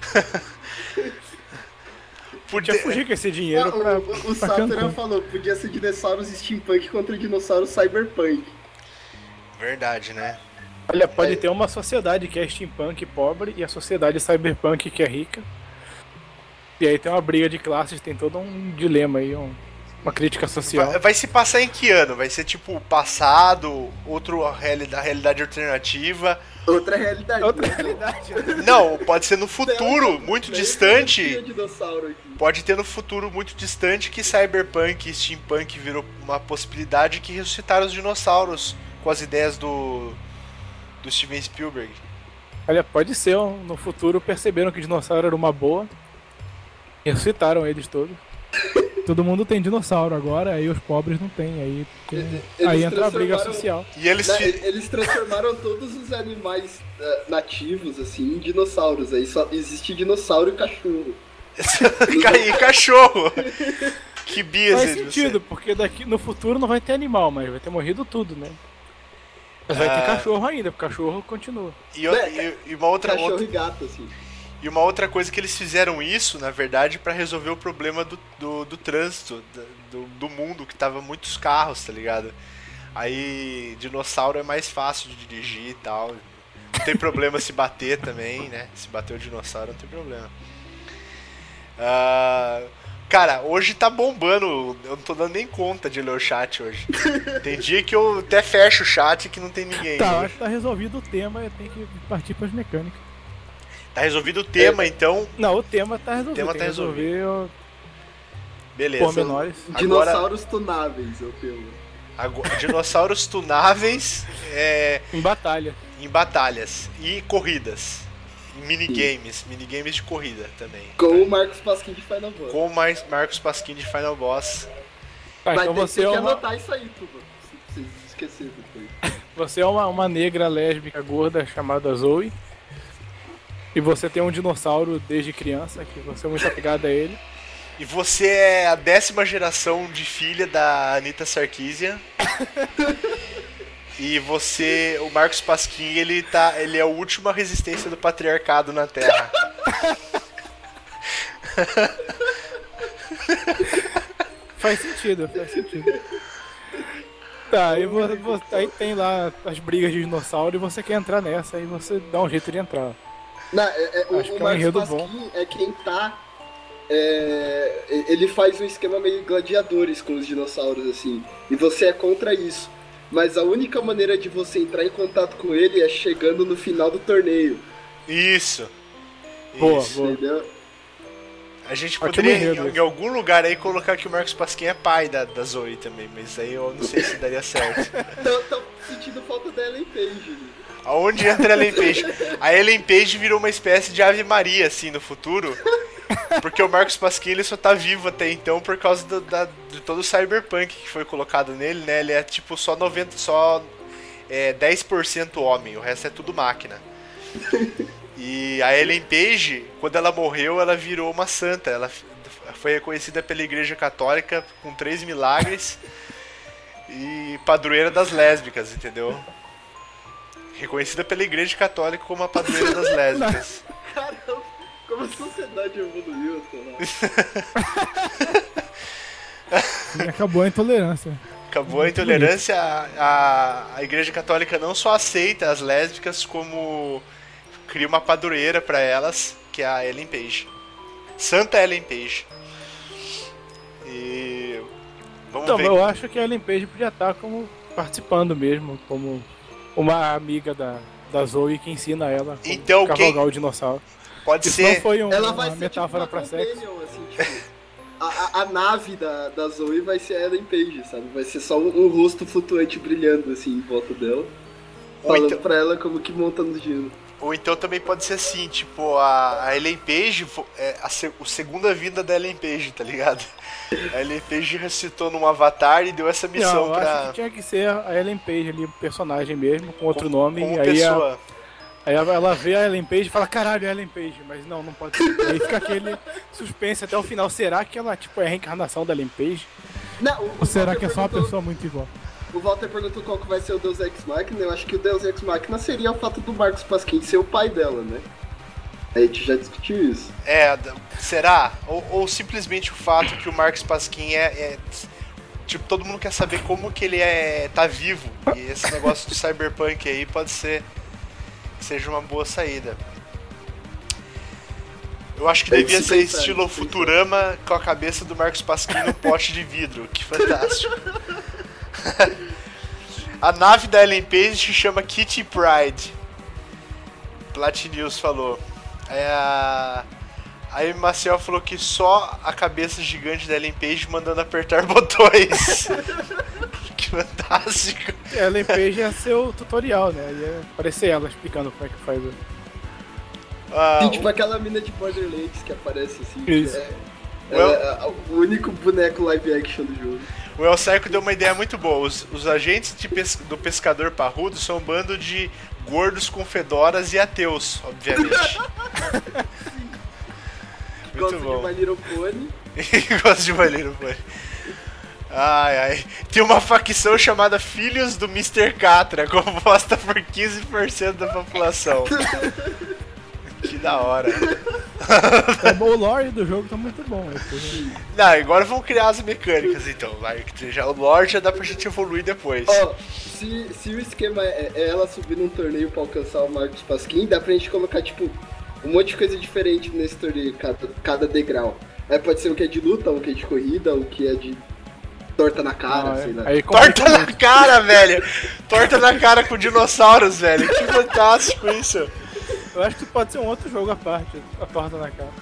Podia fugir com esse dinheiro pra... O pra Satura Cancún. falou, podia ser dinossauros steampunk contra dinossauros cyberpunk. Verdade, né? Olha, pode ter uma sociedade que é steampunk pobre e a sociedade cyberpunk que é rica. E aí tem uma briga de classes, tem todo um dilema aí, uma crítica social. Vai se passar em que ano? Vai ser tipo passado, outra realidade alternativa? Outra realidade. Outra né? realidade. Não, pode ser no futuro, muito Daí distante. tinha dinossauro aqui. Pode ter no futuro muito distante que cyberpunk e steampunk virou uma possibilidade que ressuscitaram os dinossauros com as ideias do Steven Spielberg. Olha, pode ser, no futuro perceberam que dinossauro era uma boa. Ressuscitaram eles todos. Todo mundo tem dinossauro agora, aí os pobres não tem. Aí, Eles aí entra a briga transformaram- social. E eles Né, eles transformaram todos os animais nativos, assim, em dinossauros. Aí só existe dinossauro e cachorro. e cachorro. Que bias Faz sentido, porque daqui no futuro não vai ter animal, mas vai ter morrido tudo, né? Mas vai ter cachorro ainda, porque cachorro continua. E uma outra Cachorro e gato, assim. E uma outra coisa que eles fizeram isso, na verdade, pra resolver o problema do trânsito, do mundo, que tava muitos carros, tá ligado? Aí dinossauro é mais fácil de dirigir e tal. Não tem problema se bater também, né? Se bater o dinossauro não tem problema. Cara, hoje tá bombando, eu não tô dando nem conta de ler o chat hoje. Tem dia que eu até fecho o chat que não tem ninguém. Tá, acho que tá resolvido o tema e tem que partir pras mecânicas. Tá resolvido o tema, então. Não, o tema tá resolvido. tema tem tá que resolver Beleza. pormenores. Dinossauros tunáveis, é o tema. Dinossauros tunáveis Em batalha. em batalhas e corridas. Em minigames de corrida também. Com o Marcos Pasquim de Final Boss. Com mais Marcos Pasquim de Final Boss. Tá, Vai então ter você que é uma, anotar isso aí, Tuba. Se vocês esquecerem depois. você é uma negra lésbica gorda chamada Zoe. E você tem um dinossauro desde criança, que você é muito apegado a ele. E você é a 10ª geração de filha da Anita Sarkeesian. E você, o Marcos Pasquim, ele é a última resistência do patriarcado na Terra. Faz sentido. Tá, aí tem lá as brigas de dinossauro e você quer entrar nessa, aí você dá um jeito de entrar. Não, Acho que é o um enredo Marcos bom. Pasquim é quem tá. Ele faz um esquema meio gladiadores com os dinossauros, assim. E você é contra isso. Mas a única maneira de você entrar em contato com ele é chegando no final do torneio. Isso. Boa. Entendeu? A gente Ótimo poderia enredo. em algum lugar aí colocar que o Marcos Pasquim é pai da Zoe também, mas aí eu não sei se daria certo. Tô sentindo falta da Ellen Page. Aonde entra a Ellen Page? A Ellen Page virou uma espécie de Ave Maria, assim, no futuro. Porque o Marcos Pasquim ele só tá vivo até então por causa de todo o cyberpunk que foi colocado nele, né? Ele é tipo só 10% homem, o resto é tudo máquina. E a Ellen Page, quando ela morreu, ela virou uma santa. Ela foi reconhecida pela Igreja Católica com 3 milagres e padroeira das lésbicas, entendeu? Reconhecida pela Igreja Católica como a padroeira das lésbicas. Caramba, como a sociedade evoluiu, sei lá. E acabou a intolerância. Acabou a intolerância, a Igreja Católica não só aceita as lésbicas, como cria uma padroeira pra elas, que é a Ellen Page. Santa Ellen Page. E vamos Então, ver. eu acho que a Ellen Page podia estar como participando mesmo, como uma amiga da Zoe que ensina ela a Então, cavalgar o dinossauro. Pode Isso não ser. foi Ela vai uma ser metáfora tipo uma pra sexo. companion, assim, tipo, a nave da Zoe vai ser a Ellen Page, sabe? Vai ser só um rosto flutuante brilhando, assim, em volta dela. Ou Falando então- pra ela como que monta no gelo. Ou então também pode ser assim, tipo, a Ellen Page, a segunda vida da Ellen Page, tá ligado? A Ellen Page ressuscitou num avatar e deu essa missão Não, eu acho pra... que tinha que ser a Ellen Page ali, um personagem mesmo, com outro nome. como E aí, pessoa. aí ela vê a Ellen Page e fala, caralho, é a Ellen Page. Mas não pode ser. Aí fica aquele suspense até o final. Será que ela tipo, é a reencarnação da Ellen Page? Não, Ou será Walter que é só uma perguntou- pessoa muito igual? O Walter perguntou qual que vai ser o Deus Ex Machina. Eu acho que o Deus Ex Machina seria o fato do Marcos Pasquim ser o pai dela, né? A gente já discutiu isso. Será? Ou simplesmente o fato que o Marcos Pasquim tipo, todo mundo quer saber como que ele tá vivo. E esse negócio do cyberpunk aí pode ser que seja uma boa saída. Eu acho que Tem devia que se ser pensar, estilo tem que se Futurama com a cabeça do Marcos Pasquim no pote de vidro. Que fantástico. A nave da Ellen Page se chama Kitty Pryde. Platinews falou. Aí o Maciel falou que só a cabeça gigante da Ellen Page mandando apertar botões. Que fantástico. A Ellen Page ia ser o tutorial, né? Ia aparecer ela explicando como é que faz. Sim, tipo aquela mina de Borderlands que aparece assim. Isso. Ela é o único boneco live action do jogo. O El Psycho deu uma ideia muito boa. Os agentes do pescador parrudo são um bando de gordos com fedoras e ateus, obviamente. Muito Gosta bom. de My Little Pony. Gosto de My Little Pony. Ai. Tem uma facção chamada Filhos do Mr. Catra, composta por 15% da população. Que da hora. É bom, o lore do jogo tá muito bom. Não, agora vamos criar as mecânicas então, vai. Que já, o lore já dá pra gente evoluir depois. Ó, se o esquema é ela subir num torneio pra alcançar o Marcos Pasquim, dá pra gente colocar, tipo, um monte de coisa diferente nesse torneio, cada degrau. Aí pode ser o que é de luta, o que é de corrida, o que é de torta na cara, sei lá. Aí Torta na cara, velho! Torta na cara com dinossauros, velho. Que fantástico isso. Eu acho que pode ser um outro jogo à parte, a torta na cara.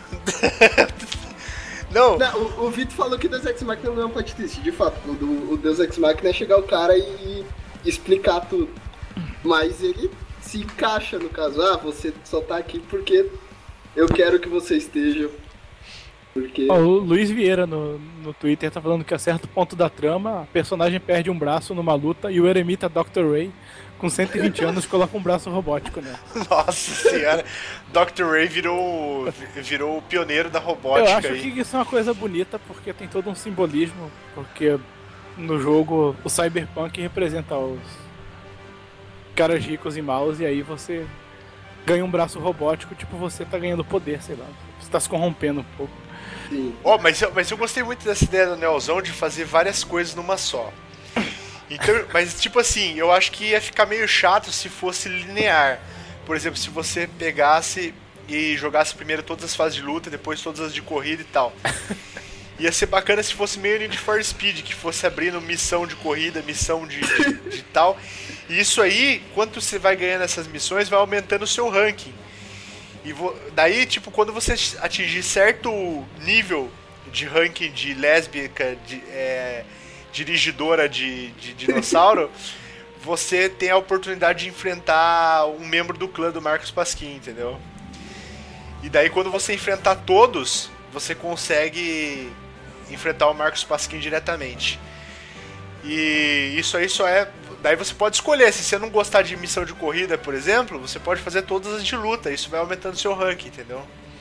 Não, Não, o Vitor falou que Deus Ex Machina não é um plot twist. De fato, o Deus Ex Machina é chegar o cara e explicar tudo. Mas ele se encaixa no caso. Ah, você só tá aqui porque eu quero que você esteja. Porque... Ó, o Luiz Vieira no Twitter tá falando que a certo ponto da trama, a personagem perde um braço numa luta e o eremita Dr. Ray, com 120 anos, coloca um braço robótico, né? nossa senhora. Dr. Ray virou o pioneiro da Eu robótica acho aí. que isso é uma coisa bonita porque tem todo um simbolismo, porque no jogo o Cyberpunk representa caras ricos em mouse, e aí você ganha um braço robótico, tipo, você tá ganhando poder, sei lá. Você tá se corrompendo um pouco. Sim. Ó, mas eu gostei muito dessa ideia do Neozão de fazer várias coisas numa só. Então, mas tipo assim, eu acho que ia ficar meio chato se fosse linear. Por exemplo, se você pegasse e jogasse primeiro todas as fases de luta, depois todas as de corrida e tal. Ia ser bacana se fosse meio Need for Speed, que fosse abrindo missão de corrida, missão de tal. E isso aí, quanto você vai ganhando essas missões, vai aumentando o seu ranking. E daí, tipo, quando você atingir certo nível de ranking de lésbica, dirigidora de dinossauro, você tem a oportunidade de enfrentar um membro do clã do Marcos Pasquim, entendeu? E daí, quando você enfrentar todos, você consegue enfrentar o Marcos Pasquim diretamente. E isso aí só é... Daí você pode escolher, se você não gostar de missão de corrida, por exemplo, você pode fazer todas as de luta, isso vai aumentando o seu ranking, entendeu?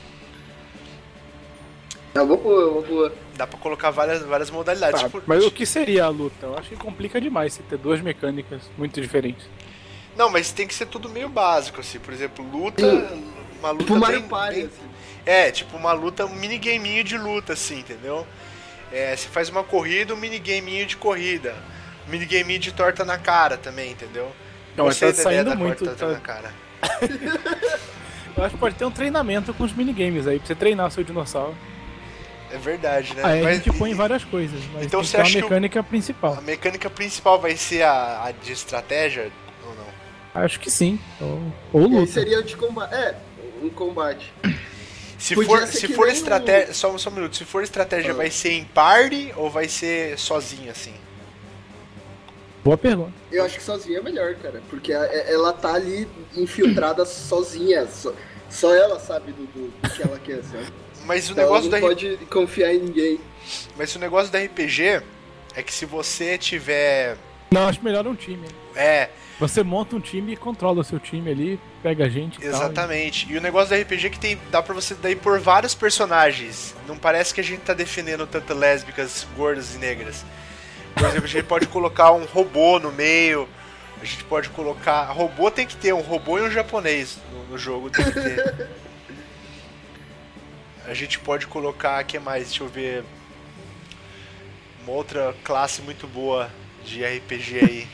É uma boa. Dá pra colocar várias modalidades. Tá, mas o que seria a luta? Eu acho que complica demais você ter duas mecânicas muito diferentes. Não, mas tem que ser tudo meio básico, assim. Por exemplo, luta... Uma luta Tipo Mario bem, Party, bem... assim. É, tipo uma luta, um minigaminho de luta, assim, entendeu? Você faz uma corrida, um minigaminho de corrida. Um minigaminho de torta na cara também, entendeu? Não, mas tá Gostei da ideia saindo da muito, torta tá- na cara. Eu acho que pode ter um treinamento com os minigames aí, pra você treinar seu dinossauro. É verdade, né? Aí a Mas- gente põe várias coisas, mas Então tem você que ter acha uma que mecânica principal. A mecânica principal vai ser a de estratégia ou não? Acho que sim. Ou E aí luta. seria o de combate. Um combate. Se Podia for, ser se que for nem estratégia... Só um minuto. Se for estratégia, vai ser em party ou vai ser sozinho, assim? Boa pergunta. Eu acho que sozinha é melhor, cara. Porque ela tá ali infiltrada sozinha. Só ela sabe do que ela quer, sabe? Mas o Então ela negócio não da pode confiar em ninguém. Mas o negócio da RPG é que se você tiver... Não, acho melhor um time. É, Você monta um time e controla o seu time ali, pega a gente e exatamente. E o negócio da RPG é que dá pra você daí pôr vários personagens. Não parece que a gente tá defendendo tanto lésbicas, gordas e negras. Por exemplo, a gente pode colocar um robô no meio. A gente pode colocar... Robô tem que ter, um robô e um japonês no jogo tem que ter. A gente pode colocar, o que mais? Deixa eu ver. Uma outra classe muito boa de RPG aí.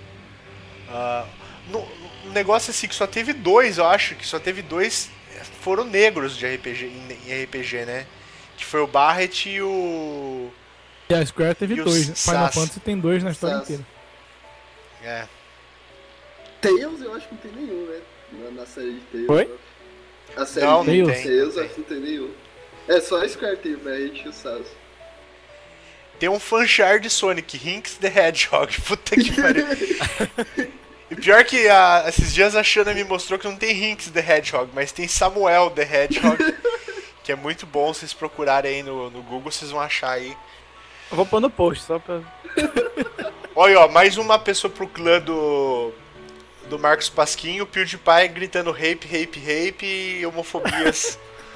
Um negócio assim que só teve dois, eu acho. Que só teve dois foram negros de RPG, em RPG, né? Que foi o Barret e o... E a Square teve E o dois. Final Sass. Fantasy tem dois na história Sass. inteira. É. Tails eu acho que não tem nenhum, né? Na série de Tails. Oi? A série Não, de não tem. Tails eu acho que não tem nenhum. É só a Square tem o Barret e o Sass. Tem um fanchar de Sonic, Rinks the Hedgehog. Puta que pariu. E pior que esses dias a Shana me mostrou que não tem Rinks the Hedgehog, mas tem Samuel the Hedgehog, que é muito bom. Vocês procurarem aí no Google, vocês vão achar aí. Eu vou pôr no post, só pra... Olha, ó, mais uma pessoa pro clã do Marcos Pasquim, o PewDiePie gritando rape, rape, rape e homofobias.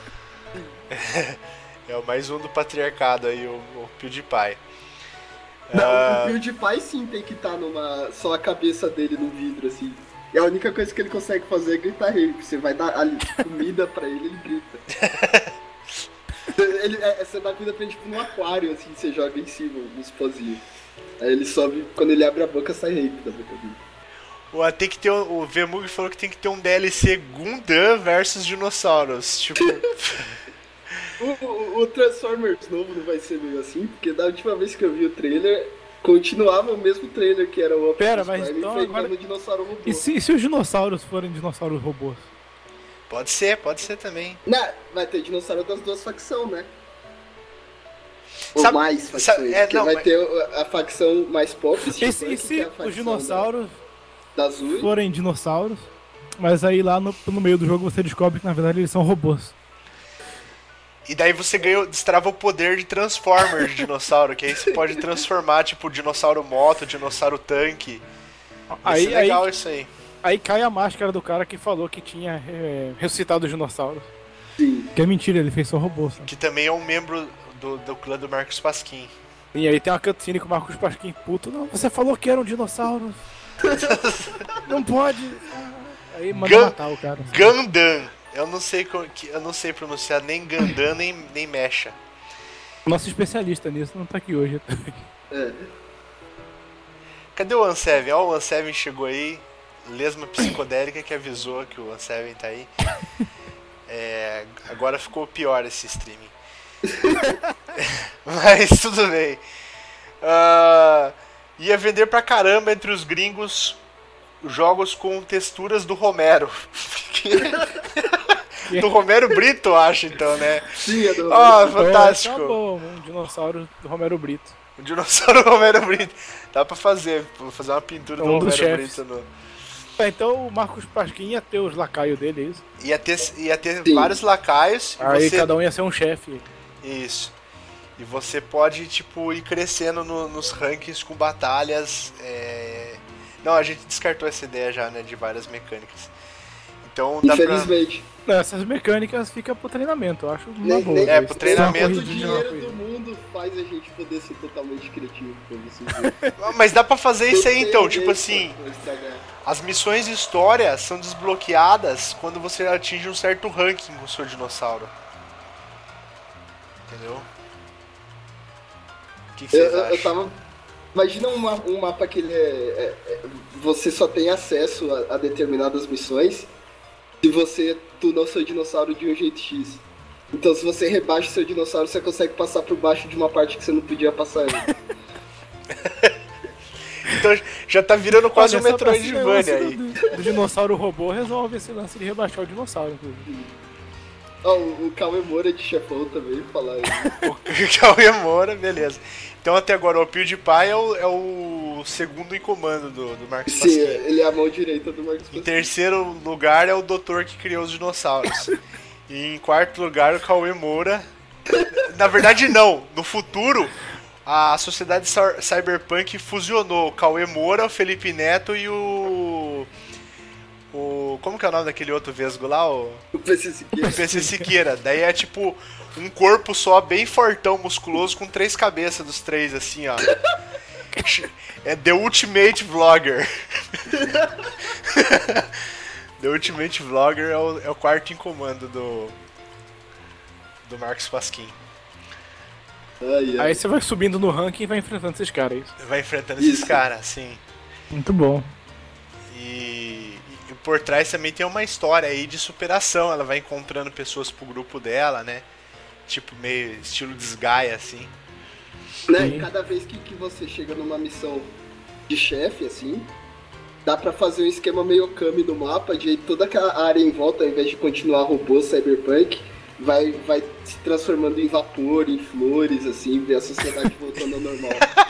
É o mais um do patriarcado aí, o PewDiePie. Não, o PewDiePie sim tem que estar numa... Só a cabeça dele no vidro, assim. E a única coisa que ele consegue fazer é gritar rei. Você vai dar ali comida pra ele, ele grita. Você dá comida pra ele tipo num aquário, assim, você joga em cima, nos pozinhos. Aí ele sobe, quando ele abre a boca, sai rei da boca dele. Tem que ter o Vemug falou que tem que ter um DLC Gundam versus dinossauros. Tipo, O Transformers novo não vai ser meio assim, porque da última vez que eu vi o trailer, continuava o mesmo trailer que era o Optimus Pera, mas Prime então enfrentando agora- o dinossauro robô. E se os dinossauros forem dinossauros robôs? pode ser também. Não, vai ter dinossauro das duas facções, né? Ou Sabe- mais facções, porque não, vai mas- ter a facção mais pop, E se que é a facção os dinossauros da Azul. forem dinossauros, mas aí lá no meio do jogo você descobre que na verdade eles são robôs. E daí você destrava o poder de Transformers de dinossauro, que aí você pode transformar, tipo, dinossauro moto, dinossauro tanque. Vai ser legal isso aí. Aí cai a máscara do cara que falou que tinha ressuscitado os dinossauros. Sim. Que é mentira, ele fez só robô, sabe? Que também é um membro do clã do Marcos Pasquim. E aí tem uma cutscene com o Marcos Pasquim puto. Não, você falou que eram dinossauros. Não pode. Aí manda matar o cara. Gundam. Eu não sei pronunciar nem Gundam nem Mecha. Nosso especialista nisso não tá aqui hoje. Cadê o Ansevin? Ó, o Ansevin chegou aí. Lesma psicodélica que avisou que o Ansevin tá aí. Agora ficou pior esse streaming. Mas tudo bem. Ia vender pra caramba entre os gringos jogos com texturas do Romero. Do Romero Brito, eu acho, então, né? Sim, é do fantástico. Um dinossauro do Romero Brito. O dinossauro do Romero Brito. Dá pra fazer uma pintura do dos Romero chefes. Brito. Então o Marcos Pasquim ia ter os lacaios dele, é isso? Ia ter vários lacaios. Aí cada um ia ser um chefe. Isso. E você pode, tipo, ir crescendo nos rankings com batalhas. Não, a gente descartou essa ideia já, né? De várias mecânicas. Então dá Infelizmente. Não, essas mecânicas ficam pro treinamento, eu acho uma boa. Pro treinamento. O dinheiro do mundo faz a gente poder ser totalmente criativo, como vocês viram. Mas dá pra fazer isso aí, então. Tipo assim, as missões de história são desbloqueadas quando você atinge um certo ranking com o seu dinossauro. Entendeu? O que vocês acham? Eu tava... Imagina um mapa que ele você só tem acesso a determinadas missões se você tunou seu dinossauro de um jeito X. Então se você rebaixa o seu dinossauro, você consegue passar por baixo de uma parte que você não podia passar antes. Então já tá virando quase um Metroidvania aí. Do dinossauro robô resolve esse lance de rebaixar o dinossauro, inclusive. O Kawemura de chefão também, falar isso. O Kawemura, beleza. Então até agora o PewDiePie é o segundo em comando do Marcos Pasquim. Sim, ele é a mão direita do Marcos Pasquim. Em terceiro lugar é o doutor que criou os dinossauros. E em quarto lugar o Kawemura. Na verdade não, no futuro a sociedade cyberpunk fusionou o Kawemura, o Felipe Neto e o... Como que é o nome daquele outro vesgo lá? O PC Siqueira. O PC Siqueira. Daí é tipo um corpo só, bem fortão, musculoso, com 3 cabeças dos 3, assim, ó. É The Ultimate Vlogger. The Ultimate Vlogger é o quarto em comando do Marcos Pasquim. Aí você vai subindo no ranking e vai enfrentando esses caras. Vai enfrentando esses caras, sim. Muito bom. E por trás também tem uma história aí de superação. Ela vai encontrando pessoas pro grupo dela, né? Tipo, meio estilo Desgaia, assim. Né? Cada vez que você chega numa missão de chefe, assim, dá pra fazer um esquema meio Okami no mapa, de toda aquela área em volta, ao invés de continuar robô cyberpunk, vai se transformando em vapor, em flores, assim, ver a sociedade voltando ao normal.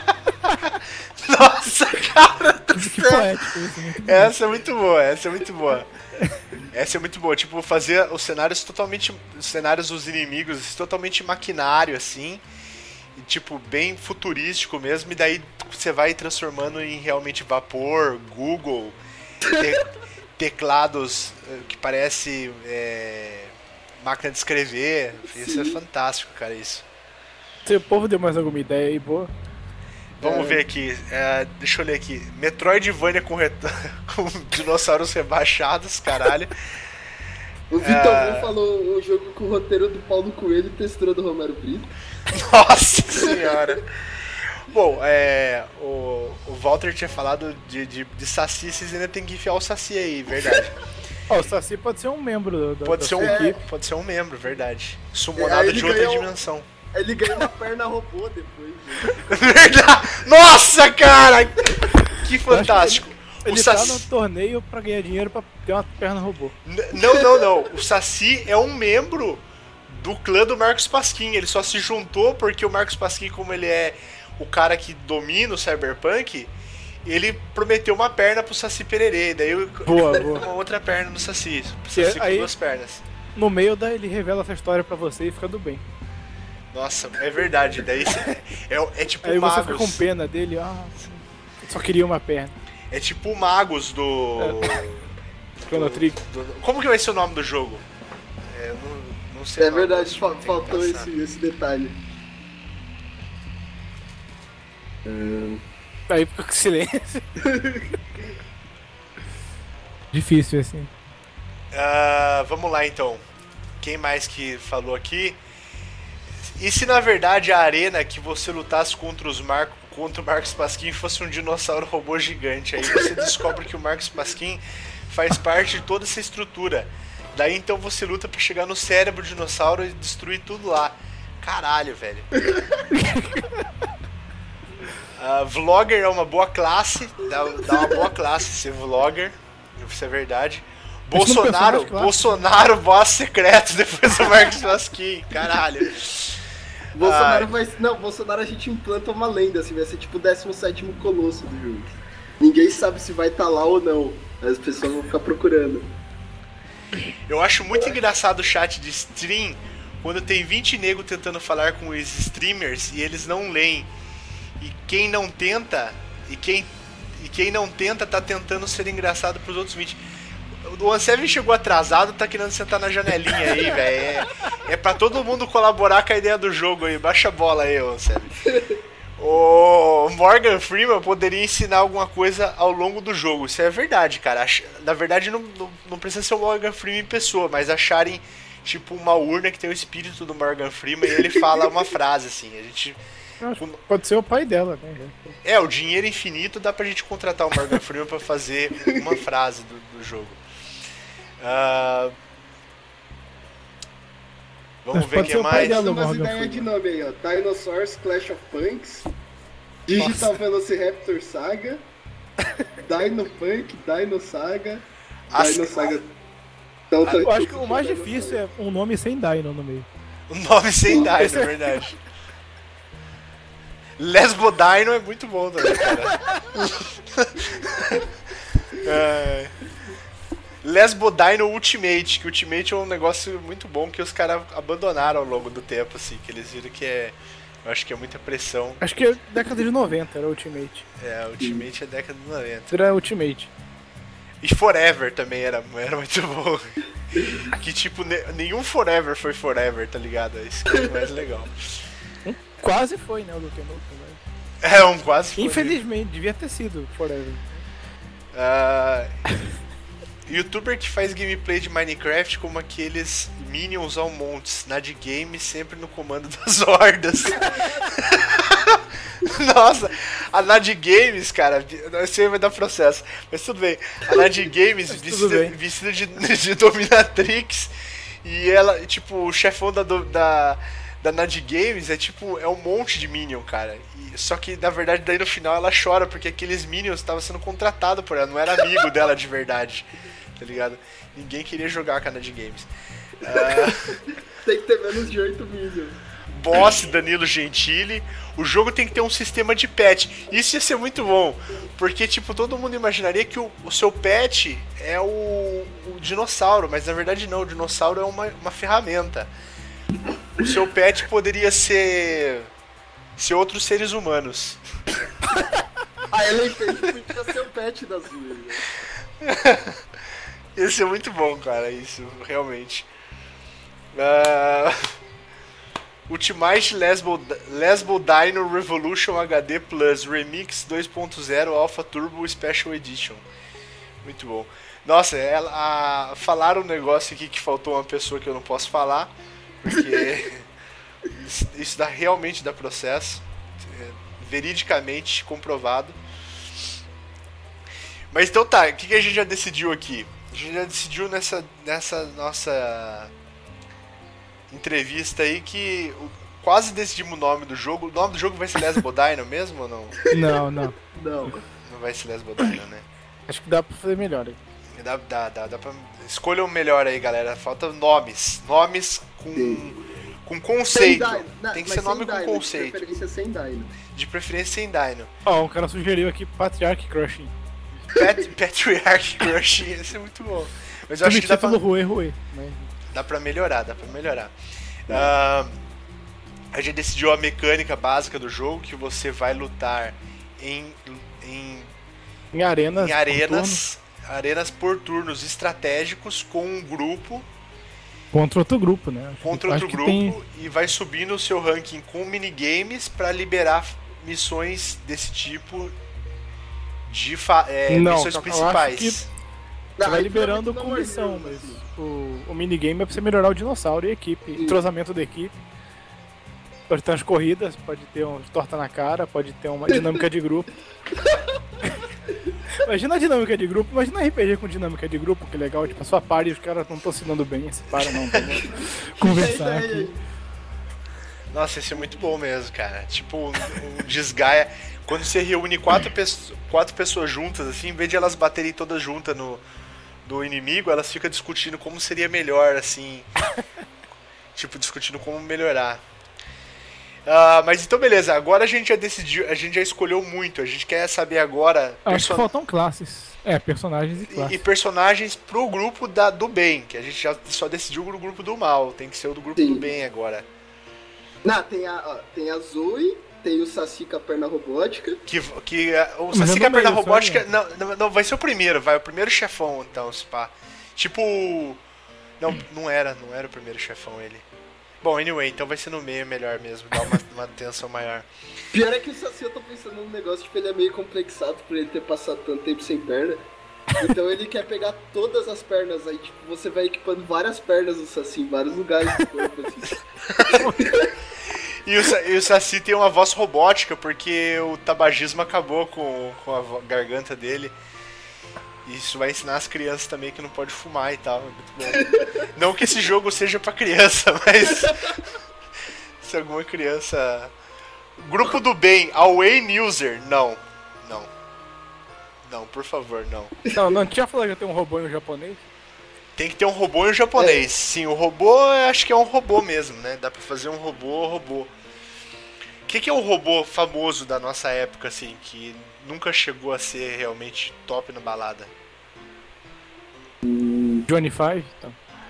Nossa, cara do Que céu! poético isso, né? Essa é muito boa. Essa é muito boa, tipo, fazer os cenários dos inimigos totalmente maquinário, assim, e, tipo, bem futurístico mesmo, e daí você vai transformando em realmente vapor, Google, teclados que parece máquina de escrever. Isso é fantástico, cara, isso. Se o povo deu mais alguma ideia aí, boa. Vamos ver aqui, deixa eu ler aqui. Metroidvania com dinossauros rebaixados, caralho. O Vitor falou o jogo com o roteiro do Paulo Coelho e textura do Romero Brito. Nossa senhora! Bom, o Walter tinha falado de Saci, vocês ainda tem que enfiar o Saci aí, verdade. O Saci pode ser um membro da sua equipe. Pode ser um membro, verdade. Sumonado de outra dimensão. Ele ganha uma perna robô depois. Verdade! Nossa, cara! Que fantástico! Ele tá no torneio pra ganhar dinheiro pra ter uma perna robô. Não. O Saci é um membro do clã do Marcos Pasquim. Ele só se juntou porque o Marcos Pasquim, como ele é o cara que domina o Cyberpunk, ele prometeu uma perna pro Saci Pererê. Daí uma outra perna no Saci. Saci com 2 pernas. No meio ele revela essa história pra você e fica do bem. Nossa, é verdade. Daí é tipo aí Magos. Você fica com pena dele. Só queria uma perna. É tipo o Magos do... Chrono Trigger. Como que vai ser o nome do jogo? Não sei. É verdade, faltou esse detalhe. Aí fica com silêncio. Difícil, assim. Vamos lá, então. Quem mais que falou aqui? E se na verdade a arena que você lutasse contra o Marcos Pasquim fosse um dinossauro robô gigante? Aí você descobre que o Marcos Pasquim faz parte de toda essa estrutura. Daí então você luta pra chegar no cérebro do dinossauro e destruir tudo lá. Caralho, velho. Vlogger é uma boa classe. Dá uma boa classe ser vlogger. Isso é verdade. Bolsonaro, boss secreto depois do Marcos Pasquim. Caralho. Bolsonaro a gente implanta uma lenda, assim, vai ser tipo o 17º colosso do jogo. Ninguém sabe se vai estar lá ou não. As pessoas vão ficar procurando. Eu acho muito engraçado o chat de stream quando tem 20 negros tentando falar com os streamers e eles não leem. E quem não tenta tá tentando ser engraçado pros outros 20. O Ansevin chegou atrasado, tá querendo sentar na janelinha aí, velho. É pra todo mundo colaborar com a ideia do jogo aí. Baixa a bola aí, Ansevin. O Morgan Freeman poderia ensinar alguma coisa ao longo do jogo. Isso é verdade, cara. Na verdade, não precisa ser o Morgan Freeman em pessoa, mas acharem, tipo, uma urna que tem o espírito do Morgan Freeman e ele fala uma frase, assim. A gente... Pode ser o pai dela, né? O dinheiro infinito dá pra gente contratar o Morgan Freeman pra fazer uma frase do jogo. Vamos ver o que mais. Tem umas ideias de nome aí, ó. Dinosaurs Clash of Punks, Digital Velociraptor Saga, Dino Punk, Dino Saga, Dino Saga. Então, eu acho que o mais difícil é um nome sem Dino no meio. Um nome sem Dino, é verdade. Lesbo Dino é muito bom também, cara. Lesbo Dino Ultimate, que Ultimate é um negócio muito bom que os caras abandonaram ao longo do tempo, assim, que eles viram que eu acho que é muita pressão. Acho que é década de 90 era Ultimate. Ultimate é década de 90. Era Ultimate. E Forever também era muito bom. Que tipo, nenhum Forever foi Forever, tá ligado? Isso que é mais legal. Quase foi, né, o Duke Nukem. Quase foi. Infelizmente, devia ter sido Forever. Youtuber que faz gameplay de Minecraft como aqueles Minions ao montes, na de game sempre no comando das hordas. Nossa, a Nad Games, cara, isso aí vai dar processo, mas tudo bem. A Nad Games vestida de dominatrix e ela, tipo, o chefão da Nad Games é um monte de Minion, cara. Só que, na verdade, daí no final ela chora porque aqueles Minions estavam sendo contratados por ela, não era amigo dela de verdade, tá ligado? Ninguém queria jogar com a Nad Games. Tem que ter menos de 8 Minions. Boss Danilo Gentili. O jogo tem que ter um sistema de pet. Isso ia ser muito bom, porque tipo, todo mundo imaginaria que o seu pet é o dinossauro, mas na verdade não, o dinossauro é uma ferramenta. O seu pet poderia ser outros seres humanos. A Elephant podia ser o pet das ruas. Ia ser muito bom, cara, isso, realmente. Ultimate Lesbo Dino Revolution HD Plus Remix 2.0 Alpha Turbo Special Edition. Muito bom. Nossa, falaram um negócio aqui que faltou uma pessoa que eu não posso falar, porque isso realmente dá processo, veridicamente comprovado. Mas então tá, o que a gente já decidiu aqui? A gente já decidiu nessa nossa entrevista aí que quase decidimos o nome do jogo. O nome do jogo vai ser Lesbo Dino mesmo ou não? Não. Não vai ser Lesbo Dino, né? Acho que dá pra fazer melhor aí. Dá pra... Escolham melhor aí, galera. Falta nomes. Nomes com conceito. Tem que ser nome com conceito. De preferência sem Dino. De preferência sem Dino. Um cara sugeriu aqui Patriarch Crushing. Patriarch Crushing, isso é muito bom. Mas eu acho que dá pra... Ruê. Dá pra melhorar. A gente decidiu a mecânica básica do jogo, que você vai lutar em arenas por turnos estratégicos com um grupo. Contra outro grupo, né? E vai subindo o seu ranking com minigames pra liberar missões desse tipo de Não, missões eu acho principais. que- Você vai liberando com missão, mas o minigame é pra você melhorar o dinossauro e a equipe, entrosamento da equipe. Pode ter umas corridas, pode ter um torta na cara, pode ter uma dinâmica de grupo. Imagina a dinâmica de grupo, imagina RPG com dinâmica de grupo, que legal, tipo, a sua party e os caras não estão se dando bem, se para não, vamos conversar aqui. Nossa, isso é muito bom mesmo, cara. Tipo, um desgaia. Quando você reúne quatro pessoas juntas, assim, em vez de elas baterem todas juntas no inimigo, elas ficam discutindo como seria melhor, assim. Tipo, discutindo como melhorar. Mas então beleza, agora a gente já decidiu, a gente já escolheu muito, a gente quer saber agora Acho que faltam classes. Personagens e classes. e personagens pro grupo do bem, que a gente já só decidiu o grupo do mal, tem que ser o do grupo Sim. do bem agora. Não, tem a Zoe, tem o Saci com a perna robótica. O Mas Saci eu com a não perna leio, robótica, só não, vai ser o primeiro, o primeiro chefão então, se pá. Tipo, não era o primeiro chefão ele. Bom, anyway, então vai ser no meio melhor mesmo, dar uma atenção maior. Pior é que o Saci, eu tô pensando num negócio, tipo, ele é meio complexado por ele ter passado tanto tempo sem perna. Então ele quer pegar todas as pernas, aí tipo, você vai equipando várias pernas do Saci em vários lugares do corpo, assim. E o Saci tem uma voz robótica, porque o tabagismo acabou com a garganta dele. E isso vai ensinar as crianças também que não pode fumar e tal, é muito bom. Não que esse jogo seja pra criança, mas... se alguma criança... Grupo do bem, Away User, não. Não, por favor, não. Não tinha falado que tem um robô em japonês? Tem que ter um robô em japonês. Sim, o robô, acho que é um robô mesmo, né? Dá pra fazer um robô. O que é um robô famoso da nossa época, assim, que nunca chegou a ser realmente top na balada? Johnny Five? Então.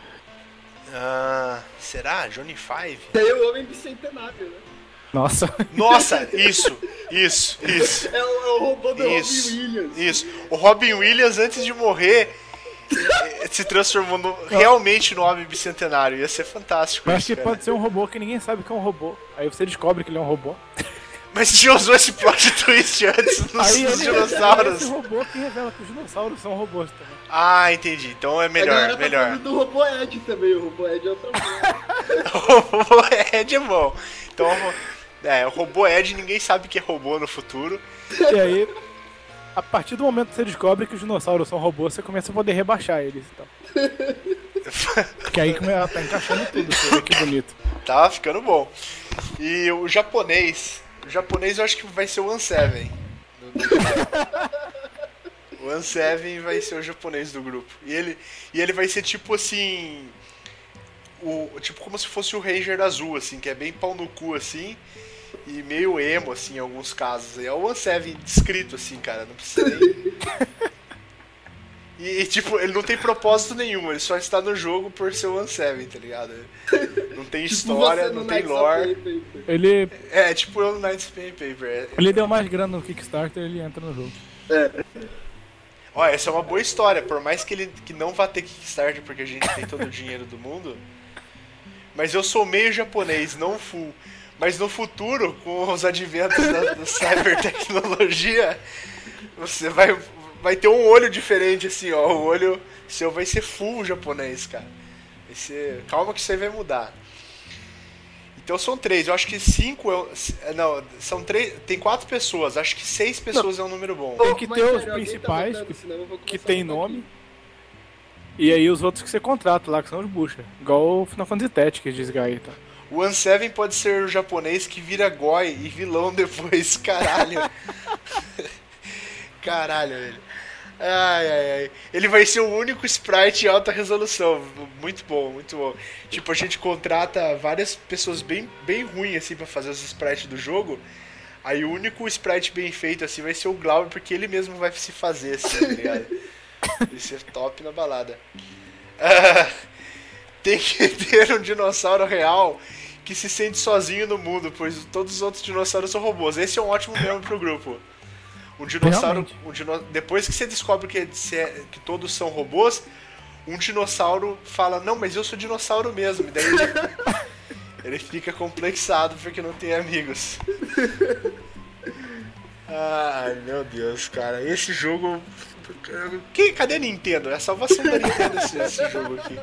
Será? Johnny Five? Tem o Homem Bicentenário, né? Nossa. Nossa, isso. É o robô do Isso, Robin Williams. isso. O Robin Williams, antes de morrer, se transformou realmente no Homem Bicentenário. Ia ser fantástico. Eu isso, acho que cara. pode ser um robô que ninguém sabe que é um robô. Aí você descobre que ele é um robô. Mas já usou esse plot twist antes nos Aí dinossauros. esse robô que revela que os dinossauros são robôs também. Ah, entendi. Então é A galera melhor. tá falando do Robô Ed também, o Robô Ed é outra coisa. O robô Ed é bom. Então, o robô Ed ninguém sabe que é robô no futuro. E aí, a partir do momento que você descobre que os dinossauros são robôs, você começa a poder rebaixar eles e tal. Porque aí tá encaixando tudo, você vê que bonito. Tá ficando bom. E o japonês eu acho que vai ser o One7. O One7 vai ser o japonês do grupo. E ele vai ser tipo assim... tipo como se fosse o Ranger azul, assim, que é bem pau no cu, assim, e meio emo, assim, em alguns casos. É o One7 descrito, assim, cara, não precisa nem... E, tipo, ele não tem propósito nenhum, ele só está no jogo por ser o One7, tá ligado? Não tem história, Tipo você no não tem Knights of lore. Paper. Ele, É, tipo eu no Knights Pen Paper. ele deu mais grana no Kickstarter, ele entra no jogo. Ó, essa é uma boa história, por mais que não vá ter Kickstarter, porque a gente tem todo o dinheiro do mundo. Mas eu sou meio japonês, não full. Mas no futuro, com os adventos da cybertecnologia, você vai ter um olho diferente, assim, ó. O olho seu vai ser full japonês, cara. Vai ser... Calma que isso aí vai mudar. Então são 3, eu acho que 5 não, são 3, tem 4 pessoas, acho que 6 pessoas é um número bom. Tem que Mas, ter sério, os alguém tá principais, botando, senão eu vou que começar tem a botar nome. E aí os outros que você contrata lá, que são os bucha. Igual o Final Fantasy Tactics, diz Gaia, tá? O One7 pode ser o japonês que vira goi e vilão depois, caralho. Caralho, velho. Ai. Ele vai ser o único sprite em alta resolução. Muito bom, muito bom. Tipo, a gente contrata várias pessoas bem ruins, assim, pra fazer os sprites do jogo. Aí o único sprite bem feito, assim, vai ser o Glauber, porque ele mesmo vai se fazer, assim, tá ligado? Vai ser top na balada. Tem que ter um dinossauro real que se sente sozinho no mundo, pois todos os outros dinossauros são robôs. Esse é um ótimo nome pro grupo. Um dinossauro, depois que você descobre que todos são robôs, um dinossauro fala, não, mas eu sou dinossauro mesmo. E daí ele fica complexado porque não tem amigos. Ai, meu Deus, cara. Esse jogo... Cadê a Nintendo? É a salvação da Nintendo esse jogo aqui.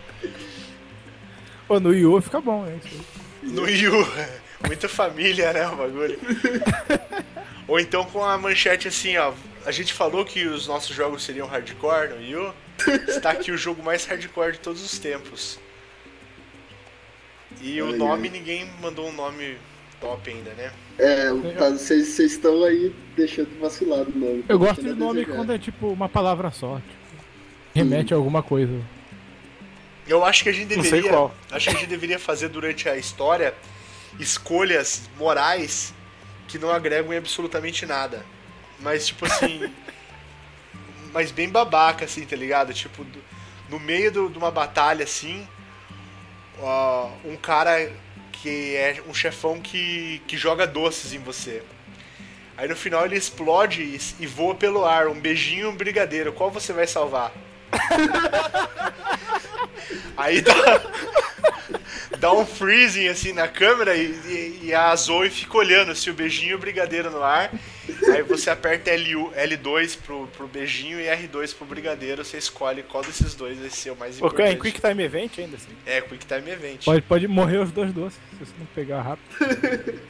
Pô, no Wii U fica bom, né? No Wii U. Muita família, né, o bagulho. Ou então com a manchete assim, ó. A gente falou que os nossos jogos seriam hardcore no Wii U. Está aqui o jogo mais hardcore de todos os tempos. E o nome, ninguém mandou um nome top ainda, né? Vocês estão aí deixando vacilado o nome. Eu gosto do nome quando é tipo uma palavra só. Tipo, remete a alguma coisa. Eu acho que a gente Não sei deveria. qual. Acho que a gente deveria fazer durante a história escolhas morais que não agregam em absolutamente nada. Mas tipo assim. Mas bem babaca, assim, tá ligado? Tipo, no meio de uma batalha assim, um cara que é um chefão que joga doces em você. Aí no final ele explode e voa pelo ar, um beijinho e um brigadeiro. Qual você vai salvar? Aí dá um freezing assim na câmera e a Zoe fica olhando se o beijinho e o brigadeiro no ar. Aí você aperta L2 pro beijinho e R2 pro brigadeiro. Você escolhe qual desses dois vai ser o mais importante. É em Quick Time Event ainda assim. É, Quick Time Event. Pode morrer os dois doces se você não pegar rápido.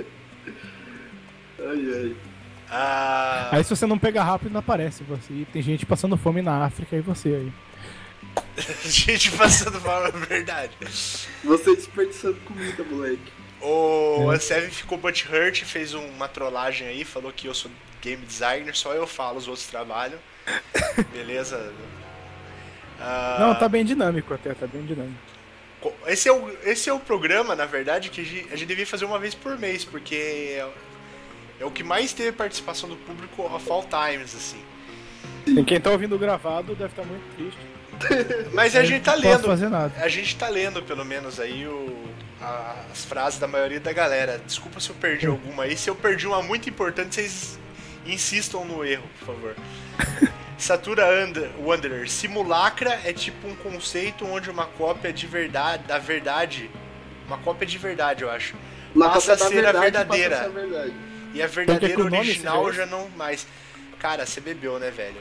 Ai. Aí se você não pegar rápido, não aparece você. E tem gente passando fome na África e você aí. Gente passando mal, é verdade. Você desperdiçando comida, moleque. O Ansev ficou butthurt, fez uma trollagem aí, falou que eu sou game designer, só eu falo, os outros trabalham. Beleza? Não, tá bem dinâmico até, tá bem dinâmico. Esse é o programa, na verdade, que a gente devia fazer uma vez por mês, porque é o que mais teve participação do público of all times, assim. E quem tá ouvindo gravado deve estar muito triste. Mas a gente tá Não posso lendo. fazer nada. A gente tá lendo, pelo menos, aí as frases da maioria da galera. Desculpa se eu perdi alguma aí. Se eu perdi uma muito importante, vocês insistam no erro, por favor. Satura Wanderer. Simulacra é tipo um conceito onde uma cópia de verdade, da verdade. Uma cópia de verdade, eu acho. Passa a ser a verdadeira. Passa a ser a verdade. E a verdadeira Porque com o nome original você vê? já não mais. Cara, você bebeu, né, velho?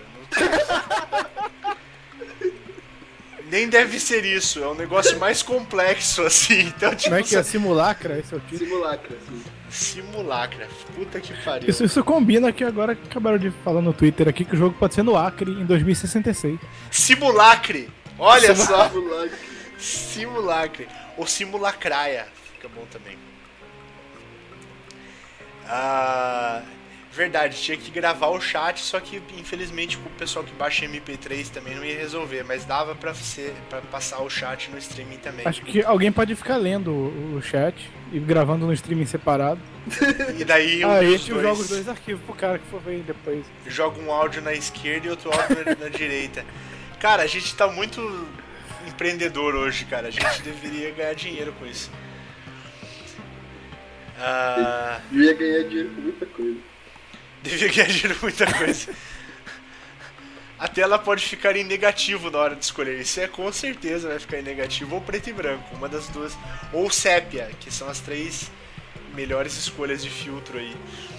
Nem deve ser isso, é um negócio mais complexo, assim. Então, tipo, Como é que é? Simulacra? Esse é o título? Simulacra, sim. Simulacra. Puta que pariu. Isso combina que agora acabaram de falar no Twitter aqui que o jogo pode ser no Acre em 2066. Simulacre! Olha só! Simulacra. Simulacre. Ou simulacraia. Fica bom também. Verdade, tinha que gravar o chat, só que infelizmente o pessoal que baixa MP3 também não ia resolver, mas dava pra passar o chat no streaming também. Acho que alguém pode ficar lendo o chat e gravando no streaming separado. E daí A os gente joga os dois arquivos pro cara que for ver depois. joga um áudio na esquerda e outro áudio na direita. Cara, a gente tá muito empreendedor hoje, cara. A gente deveria ganhar dinheiro com isso. Devia ganhar dinheiro com muita coisa. Devia ganhar dinheiro com muita coisa. A tela pode ficar em negativo na hora de escolher. Isso com certeza vai ficar em negativo ou preto e branco, uma das duas. Ou sépia, que são as 3 melhores escolhas de filtro aí.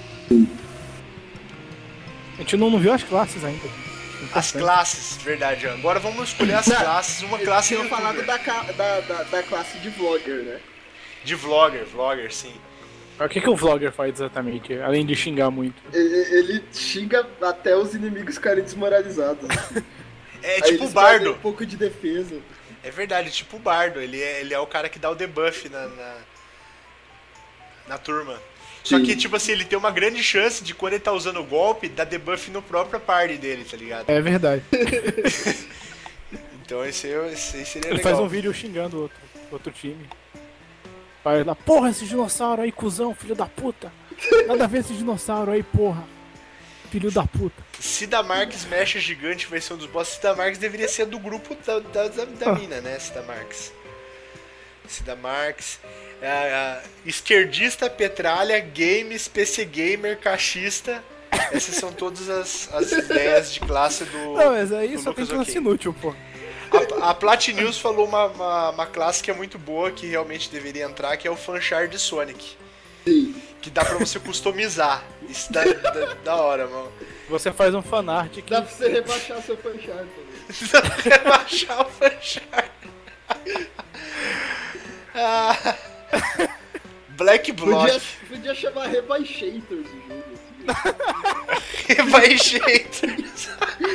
A gente não viu as classes ainda. As classes, verdade. Agora vamos escolher as classes. Uma classe Eu tinha falado da classe de vlogger, né? de vlogger, sim. O que o vlogger faz exatamente, além de xingar muito? Ele xinga até os inimigos ficarem desmoralizados. É Aí tipo o eles perdem bardo. um pouco de defesa. É verdade, tipo o bardo. Ele é o cara que dá o debuff na turma. Só Sim. que, tipo assim, ele tem uma grande chance de, quando ele tá usando o golpe, dar debuff no próprio party dele, tá ligado? É verdade. Então esse aí seria Ele legal. faz um vídeo xingando outro time. Vai lá, porra, esse dinossauro aí, cuzão, filho da puta. Nada a ver esse dinossauro aí, porra. Filho da puta. Cida Marques mecha gigante vai ser um dos bosses. Cida Marques deveria ser do grupo da mina, né? Cida Marques. Cida Marques. Esquerdista, petralha, games, PC gamer, cachista. Essas são todas as ideias de classe do. Não, mas aí do só tem Lucas classe OK. inútil, pô. A Platinews falou uma classe que é muito boa, que realmente deveria entrar, que é o fanchar de Sonic. Sim. que dá pra você customizar. Isso da hora, mano. Você faz um fanart que... Dá pra você rebaixar seu fanchar também. Dá pra rebaixar o fanchar. Black Block. Podia chamar Rebaixators o jogo, assim. Rebaixators.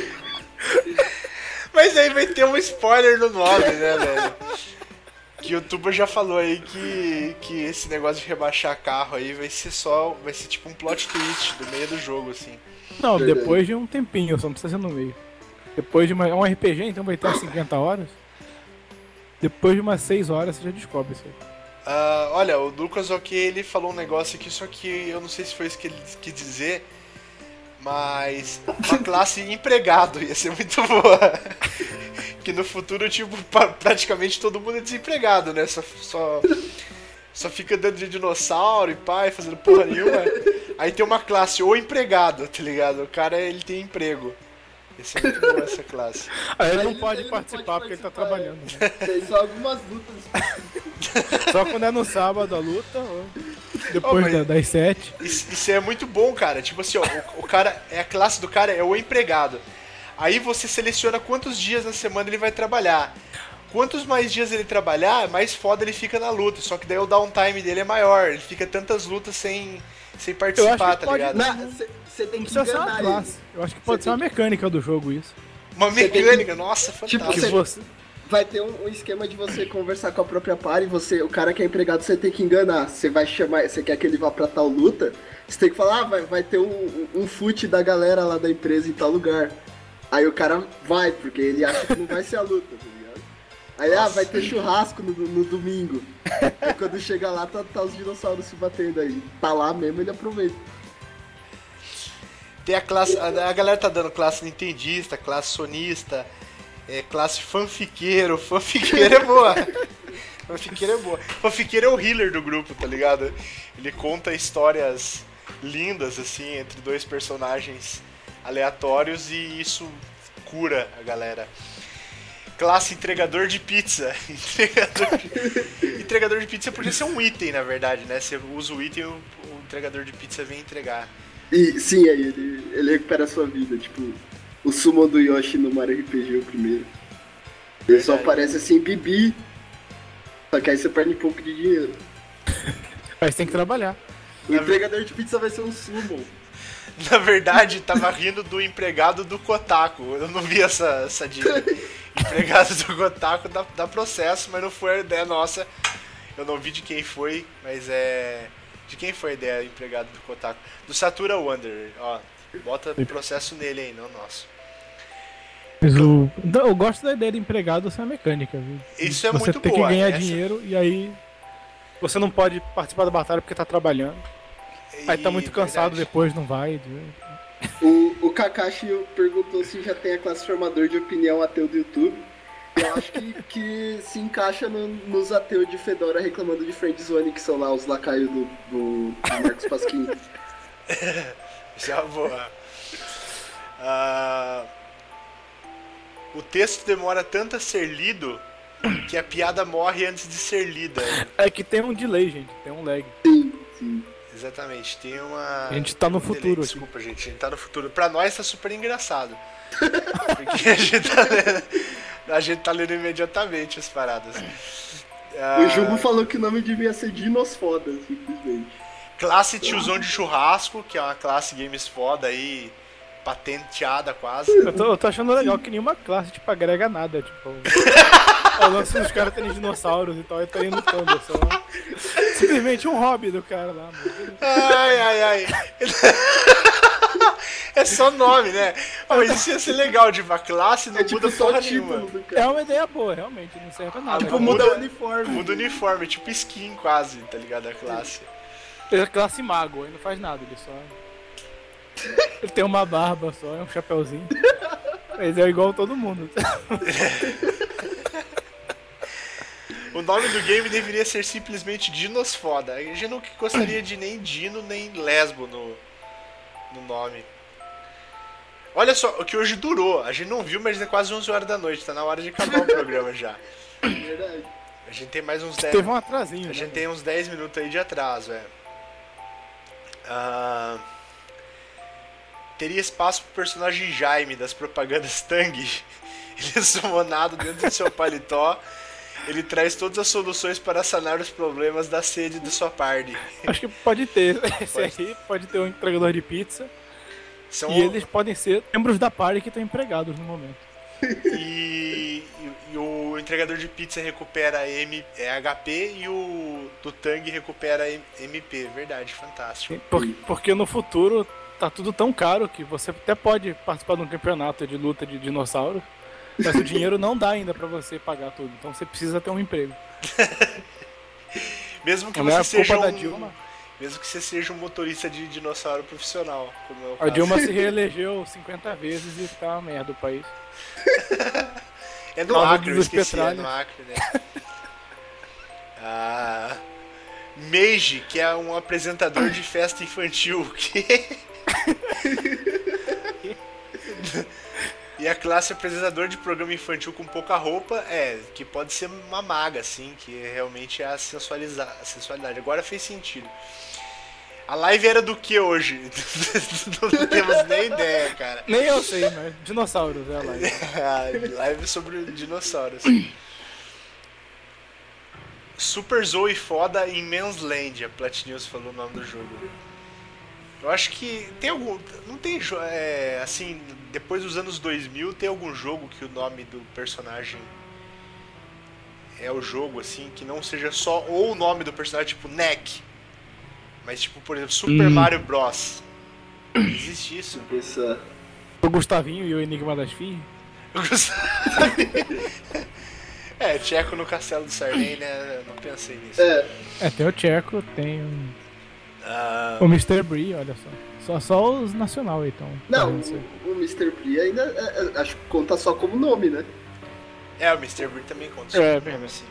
Mas aí vai ter um spoiler no nome, né, velho? Que o Tuba já falou aí que esse negócio de rebaixar carro aí vai ser tipo um plot twist do meio do jogo, assim. Não, Verdade. depois de um tempinho, só não precisa ser no meio. Depois de é um RPG, então vai ter 50 horas. Depois de umas 6 horas você já descobre isso aí. Olha, o Lucas ele falou um negócio aqui, só que eu não sei se foi isso que ele quis dizer, mas uma classe empregado ia ser muito boa. Que no futuro, tipo, praticamente todo mundo é desempregado, né? Só fica dentro de dinossauro e pai, fazendo porra nenhuma. Aí tem uma classe ou empregado, tá ligado? O cara, ele tem emprego. Esse é muito bom, essa classe. Aí ele Aí não pode participar porque ele tá trabalhando, né? Tem só algumas lutas. Só quando é no sábado a luta, ou depois das 7. Isso é muito bom, cara. Tipo assim, ó, o cara, a classe do cara é o empregado. Aí você seleciona quantos dias na semana ele vai trabalhar. Quantos mais dias ele trabalhar, mais foda ele fica na luta. Só que daí o downtime dele é maior. Ele fica tantas lutas sem participar, tá pode- ligado? Você tem Não que precisa ser uma enganar classe. ele. Eu acho que pode ser uma mecânica do jogo isso. Uma Você tem mecânica, que- nossa, Tipo, fantástico. Que você... Vai ter um esquema de você conversar com a própria par e o cara que é empregado, você tem que enganar. Você vai chamar, você quer que ele vá pra tal luta, você tem que falar, vai ter um fute da galera lá da empresa em tal lugar. Aí o cara vai, porque ele acha que não vai ser a luta, tá ligado? Aí, vai ter churrasco no domingo. Aí quando chega lá, tá os dinossauros se batendo aí. Tá lá mesmo, ele aproveita. Tem a classe. A galera tá dando classe nintendista, classe sonista, classe fanfiqueiro. Fanfiqueiro é boa. Fanfiqueiro é boa. Fanfiqueiro é o healer do grupo, tá ligado? Ele conta histórias lindas, assim, entre dois personagens aleatórios e isso cura a galera. Classe entregador de pizza. Entregador de pizza podia ser um item, na verdade, né? Você usa o item e o entregador de pizza vem entregar. E sim, aí ele recupera a sua vida, tipo, o summon do Yoshi no Mario RPG o primeiro. Ele só Verdade. aparece assim, Bibi. Só que aí você perde um pouco de dinheiro. Mas tem que trabalhar. O entregador de pizza vai ser um summon. Na verdade, tava rindo do empregado do Kotaku. Eu não vi essa dica. Empregado do Kotaku dá processo, mas não foi a ideia nossa. Eu não vi de quem foi, mas é... De quem foi a ideia, empregado do Kotaku? Do Satura Wanderer. Ó, bota processo nele aí, não nosso. Mas eu gosto da ideia de empregado ser uma mecânica, viu? Isso é você muito tem boa, que ganhar essa- dinheiro e aí você não pode participar da batalha porque tá trabalhando. Aí tá muito cansado, Verdade. depois não vai. O Kakashi perguntou se já tem a classe formador de opinião ateu do YouTube. Eu acho que se encaixa nos ateus de Fedora reclamando de Friendzone, que são lá os lacaios do Marcos Pasquim. Isso é uma boa. O texto demora tanto a ser lido que a piada morre antes de ser lida. É que tem um delay, gente, tem um lag. Sim. Exatamente, tem uma... A gente tá no tem um futuro aqui. Desculpa, gente, a gente tá no futuro. Pra nós tá super engraçado. Porque a gente tá lendo imediatamente as paradas. O Jugo falou que o nome devia ser Dinosfoda, simplesmente. Classe tiozão de churrasco, que é uma classe games foda aí, patenteada quase. Eu tô achando legal que nenhuma classe, tipo, agrega nada, tipo... O lance dos caras terem dinossauros e tal, e tá indo lutando, é só... Simplesmente um hobby do cara lá, mano. Ai. É só nome, né? Mas isso ia ser legal, de uma classe não É tipo muda só porra o título nenhuma. do cara. É uma ideia boa, realmente, não serve pra nada. Tipo, Tipo, muda o uniforme. Muda o uniforme, tipo skin quase, tá ligado? A classe. ele é classe mago, ele não faz nada, ele só... Ele tem uma barba só, é um chapéuzinho. Mas é igual todo mundo. O nome do game deveria ser simplesmente Dinosfoda. A gente não gostaria de nem Dino nem Lesbo no nome. Olha só, o que hoje durou. A gente não viu, mas é quase 11 horas da noite. Tá na hora de acabar o programa já. Verdade. A gente tem mais uns 10. Teve um atrasinho, A né? gente tem uns 10 minutos aí de atraso, é. Teria espaço pro personagem Jaime das propagandas Tang. Ele é summonado dentro do seu paletó. Ele traz todas as soluções para sanar os problemas da sede de sua party. Acho que pode ter. Esse aí pode ter um entregador de pizza. E eles podem ser membros da party que estão empregados no momento. E o entregador de pizza recupera HP e o do Tang recupera MP. Verdade, fantástico. Porque no futuro tá tudo tão caro que você até pode participar de um campeonato de luta de dinossauro, mas o dinheiro não dá ainda pra você pagar tudo. Então você precisa ter um emprego. Mesmo que mesmo que você seja um motorista de dinossauro profissional. Como é o caso. A Dilma se reelegeu 50 vezes e tá uma merda o país. É no Acre, eu esqueci, é no Acre, né? Meiji, que é um apresentador de festa infantil. E a classe apresentador de programa infantil com pouca roupa, que pode ser uma maga, assim, que realmente é a sensualidade. Agora fez sentido. A live era do que hoje? Não temos nem ideia, cara. Nem eu sei, mas dinossauros é a live. Live sobre dinossauros. Super Zoe foda em Men's Land, a Platinus falou o nome do jogo. Eu acho que tem algum... Não tem... assim, depois dos anos 2000, tem algum jogo que o nome do personagem é o jogo, assim, que não seja só ou o nome do personagem, tipo Neck. Mas, tipo, por exemplo, Super Mario Bros. Existe isso? Isso. O Gustavinho e o Enigma das Filhas? Tcheco no Castelo do Sarney, né? Eu não pensei nisso. Tem o Tcheco, tem o Mr. Bree, olha só. Só os nacional aí, então. Não, o Mr. Bree ainda acho que conta só como nome, né? O Mr. Bree também conta só como nome, assim.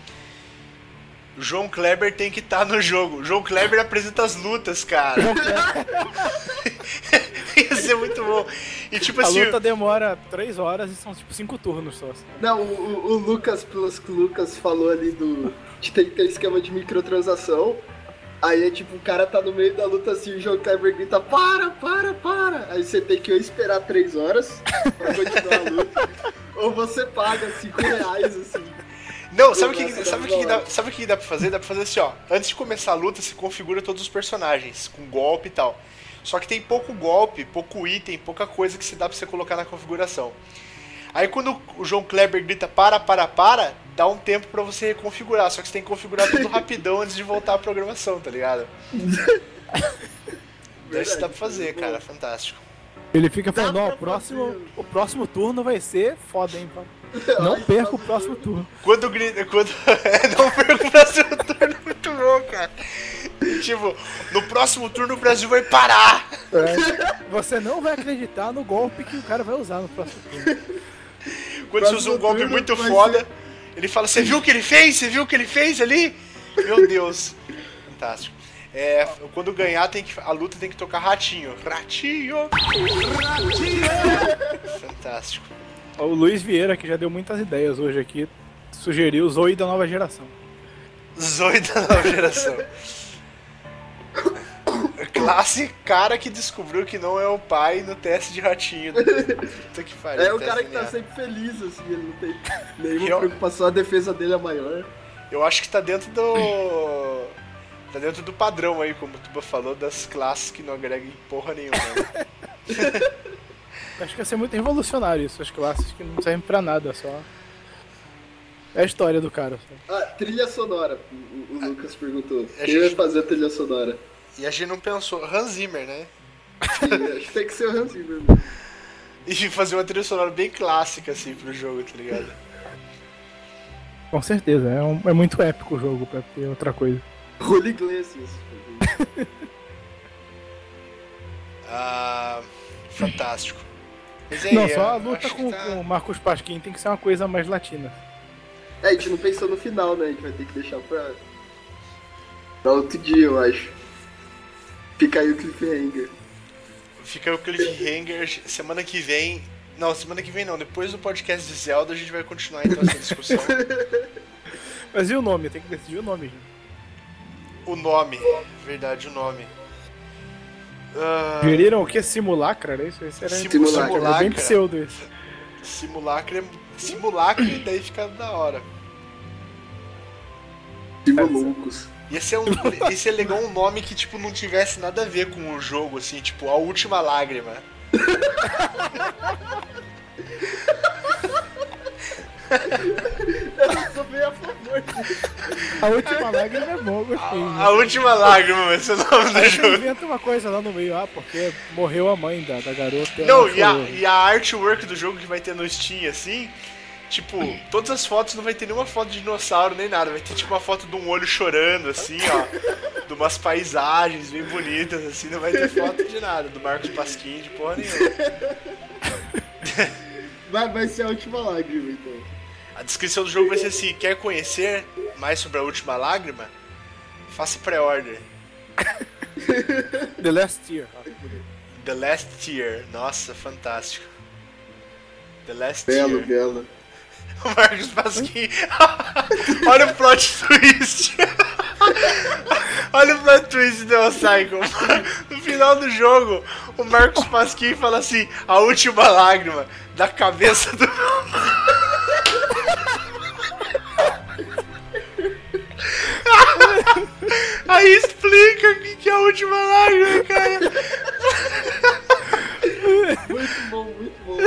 O João Kleber tem que estar no jogo. O João Kleber apresenta as lutas, cara. Ia ser muito bom. E tipo assim... A luta demora 3 horas e são tipo 5 turnos só. Assim. Não, o Lucas, pelos que o Lucas falou ali de ter que ter esquema de microtransação. Aí é tipo, o cara tá no meio da luta assim, o João Kleber grita, para. Aí você tem que ou esperar 3 horas pra continuar a luta, ou você paga 5 reais, assim. Não, sabe o que dá pra fazer? Dá pra fazer assim, ó. Antes de começar a luta, você configura todos os personagens, com golpe e tal. Só que tem pouco golpe, pouco item, pouca coisa que se dá pra você colocar na configuração. Aí quando o João Kleber grita para, dá um tempo pra você reconfigurar. Só que você tem que configurar tudo rapidão antes de voltar à programação, tá ligado? Isso dá pra fazer, cara. Fantástico. Ele fica falando, o próximo turno vai ser foda, hein, pá. Não perca o próximo turno. Não perca o próximo turno, muito bom, cara. Tipo, no próximo turno o Brasil vai parar. Você não vai acreditar no golpe que o cara vai usar no próximo turno. Quando você usa um golpe muito foda, ele fala, você viu o que ele fez? Você viu o que ele fez ali? Meu Deus. Fantástico. Quando ganhar, a luta tem que tocar Ratinho. Ratinho! Fantástico. O Luiz Vieira, que já deu muitas ideias hoje aqui, sugeriu Zoe da nova geração. Zoe da nova geração. Classe cara que descobriu que não é o pai no teste de ratinho. Puta que pariu. É o cara que tá sempre feliz, assim, ele não tem nenhuma preocupação, a defesa dele é maior. Eu acho que tá dentro do padrão aí, como o Tuba falou, das classes que não agregam porra nenhuma. Né? Acho que ia ser muito revolucionário isso, as classes que não servem pra nada, só. É a história do cara. Só. Trilha sonora, o Lucas perguntou. Quem vai fazer a trilha sonora? E a gente não pensou. Hans Zimmer, né? Sim, acho que tem que ser o Hans Zimmer. E fazer uma trilha sonora bem clássica, assim, pro jogo, tá ligado? Com certeza, é muito épico o jogo pra ter outra coisa. Julio Iglesias. Fantástico. Mas aí, não, só a luta com o Marcos Pasquim tem que ser uma coisa mais latina. A gente não pensou no final, né? A gente vai ter que deixar pra outro dia, eu acho. Fica aí o cliffhanger. Semana que vem... Não, semana que vem não. Depois do podcast de Zelda a gente vai continuar então essa discussão. Mas e o nome? Tem que decidir o nome, gente. O nome. Verdade, o nome. Geriram o que? Simulacra? Era isso? Esse era Simulacra. Era bem pseudo esse. Simulacra e daí fica da hora. Simulacros. Ia ser legal um nome que, tipo, não tivesse nada a ver com o jogo, assim, tipo, A Última Lágrima. Eu sou bem a favor disso. A última lágrima é bom, gostei. A Última Lágrima vai ser o nome do Aí você jogo. inventa uma coisa lá no meio, porque morreu a mãe da garota. Não, ela chorou. e a artwork do jogo que vai ter no Steam, assim, tipo, todas as fotos não vai ter nenhuma foto de dinossauro nem nada, vai ter tipo uma foto de um olho chorando, assim, ó, de umas paisagens bem bonitas, assim, não vai ter foto de nada, do Marcos Pasquim, de porra nenhuma. Vai ser a última lágrima, então. A descrição do jogo vai ser assim: quer conhecer mais sobre A Última Lágrima? Faça pré-order. The Last Year. The Last Year, nossa, fantástico. The Last Belo, Year. belo. O Marcos Pasquim. Olha o plot twist. Olha o plot twist do Psycho. No final do jogo, o Marcos Pasquim fala assim: a última lágrima da cabeça do. Aí explica o que é a última lágrima, cara. Muito bom, muito bom.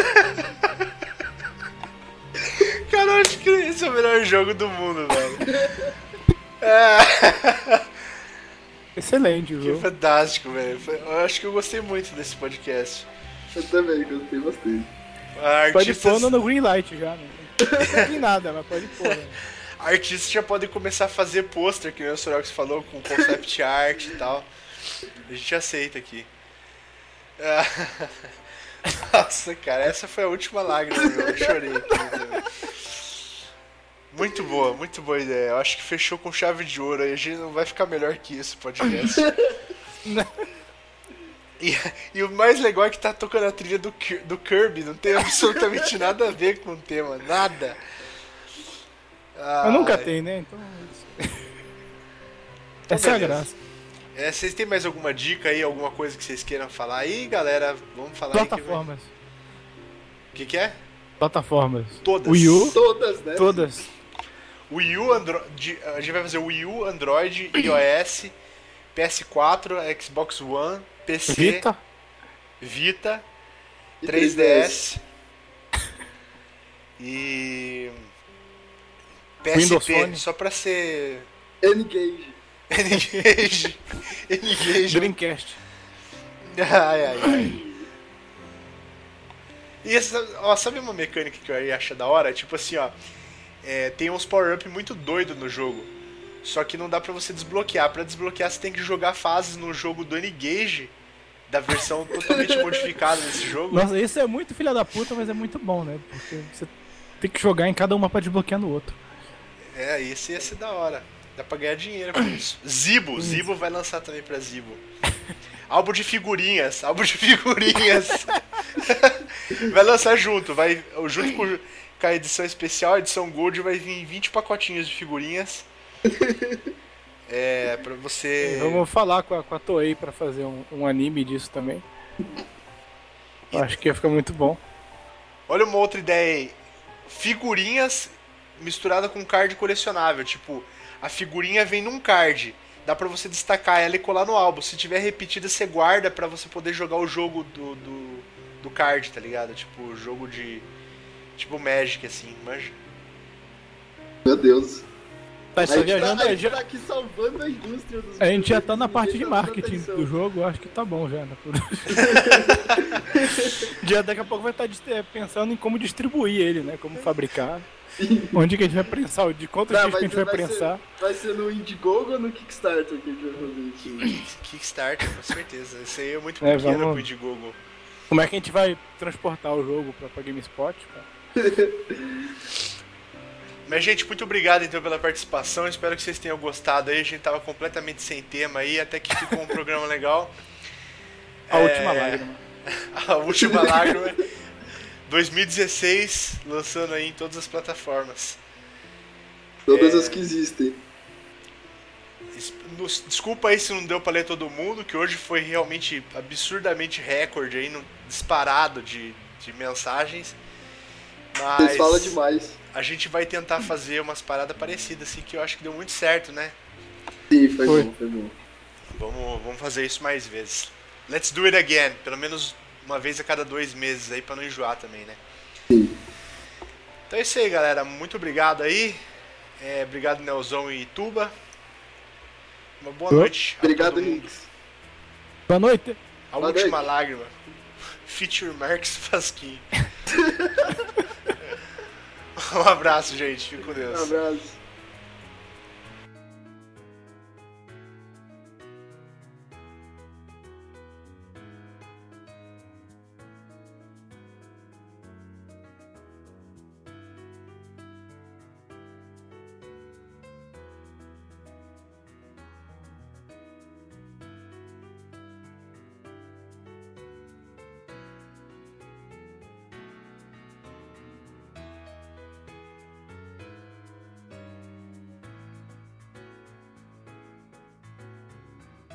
Cara, eu acho que esse é o melhor jogo do mundo, velho. É. Excelente o Que jogo. fantástico, velho. Eu acho que eu gostei muito desse podcast. Eu também gostei bastante. Pode pôr no Greenlight já, né? Não tem nada, mas pode pôr. Né? Artistas já podem começar a fazer pôster, que o Sorox falou, com concept art e tal. A gente aceita aqui. Nossa, cara, essa foi a última lágrima, meu. Eu chorei aqui. Muito boa ideia. Eu acho que fechou com chave de ouro. Aí a gente não vai ficar melhor que isso, podcast. E o mais legal é que tá tocando a trilha do Kirby. Não tem absolutamente nada a ver com o tema. Nada. Mas nunca tem, né? Então. Essa é a graça. Vocês têm mais alguma dica aí, alguma coisa que vocês queiram falar aí, galera? Vamos falar Plataformas. aí. O que é? Plataformas. Todas. Wii U. Todas, né? Todas. Wii U, Android. A gente vai fazer Wii U, Android, iOS, PS4, Xbox One, PC, Vita E 3DS e Windows PSP, Phone. só pra ser N-Gage. N-Gage. Dreamcast. Ai. E sabe uma mecânica que eu acho da hora? Tipo assim, ó, tem uns power-up muito doido no jogo, só que não dá pra você desbloquear. Pra desbloquear você tem que jogar fases no jogo do N-Gage, da versão totalmente modificada desse jogo. Nossa, isso é muito filha da puta, mas é muito bom, né? Porque você tem que jogar em cada uma pra desbloquear no outro. Esse ia ser da hora. Dá pra ganhar dinheiro com isso. Zibo vai lançar também pra Zibo. Álbum de figurinhas. Vai lançar junto com a edição especial, a edição Gold, vai vir 20 pacotinhos de figurinhas. Pra você... Vamos falar com a Toei pra fazer um anime disso também. Acho que ia ficar muito bom. Olha uma outra ideia aí. Figurinhas misturada com card colecionável. Tipo, a figurinha vem num card. Dá pra você destacar ela e colar no álbum. Se tiver repetida, você guarda pra você poder jogar o jogo do card, tá ligado? Tipo, o jogo de... Tipo Magic, assim, imagina. Meu Deus. Tá viajando, a gente tá aqui salvando a indústria dos a gente já tá na parte de Ninguém tá dando marketing atenção. do jogo, acho que tá bom já. Né? Já daqui a pouco vai estar pensando em como distribuir ele, né? Como fabricar. Onde que a gente vai prensar, de quantos dias que a gente vai prensar. Vai ser no Indiegogo ou no Kickstarter que a gente vai fazer isso? Kickstarter, com certeza. Isso aí é muito É, pequeno vamos- pro Indiegogo. Como é que a gente vai transportar o jogo pra GameSpot? Cara? Mas, gente, muito obrigado então pela participação. Espero que vocês tenham gostado aí. A gente tava completamente sem tema aí, até que ficou um programa legal. A última lágrima. A última lágrima. 2016, lançando aí em todas as plataformas. Todas as que existem. Desculpa aí se não deu pra ler todo mundo, que hoje foi realmente absurdamente recorde aí, disparado de mensagens. Mas Vocês falam demais. a gente vai tentar fazer umas paradas parecidas, assim, que eu acho que deu muito certo, né? Sim, foi bom. Vamos fazer isso mais vezes. Let's do it again. Pelo menos uma vez a cada 2 meses aí, pra não enjoar também, né? Sim. Então é isso aí, galera. Muito obrigado aí. Obrigado, Nelzão e Tuba. Uma boa noite. Obrigado, Riggs. Boa noite. A última lágrima. Feature Marcos Fasquinho. Um abraço, gente. Fique com Deus. Um abraço.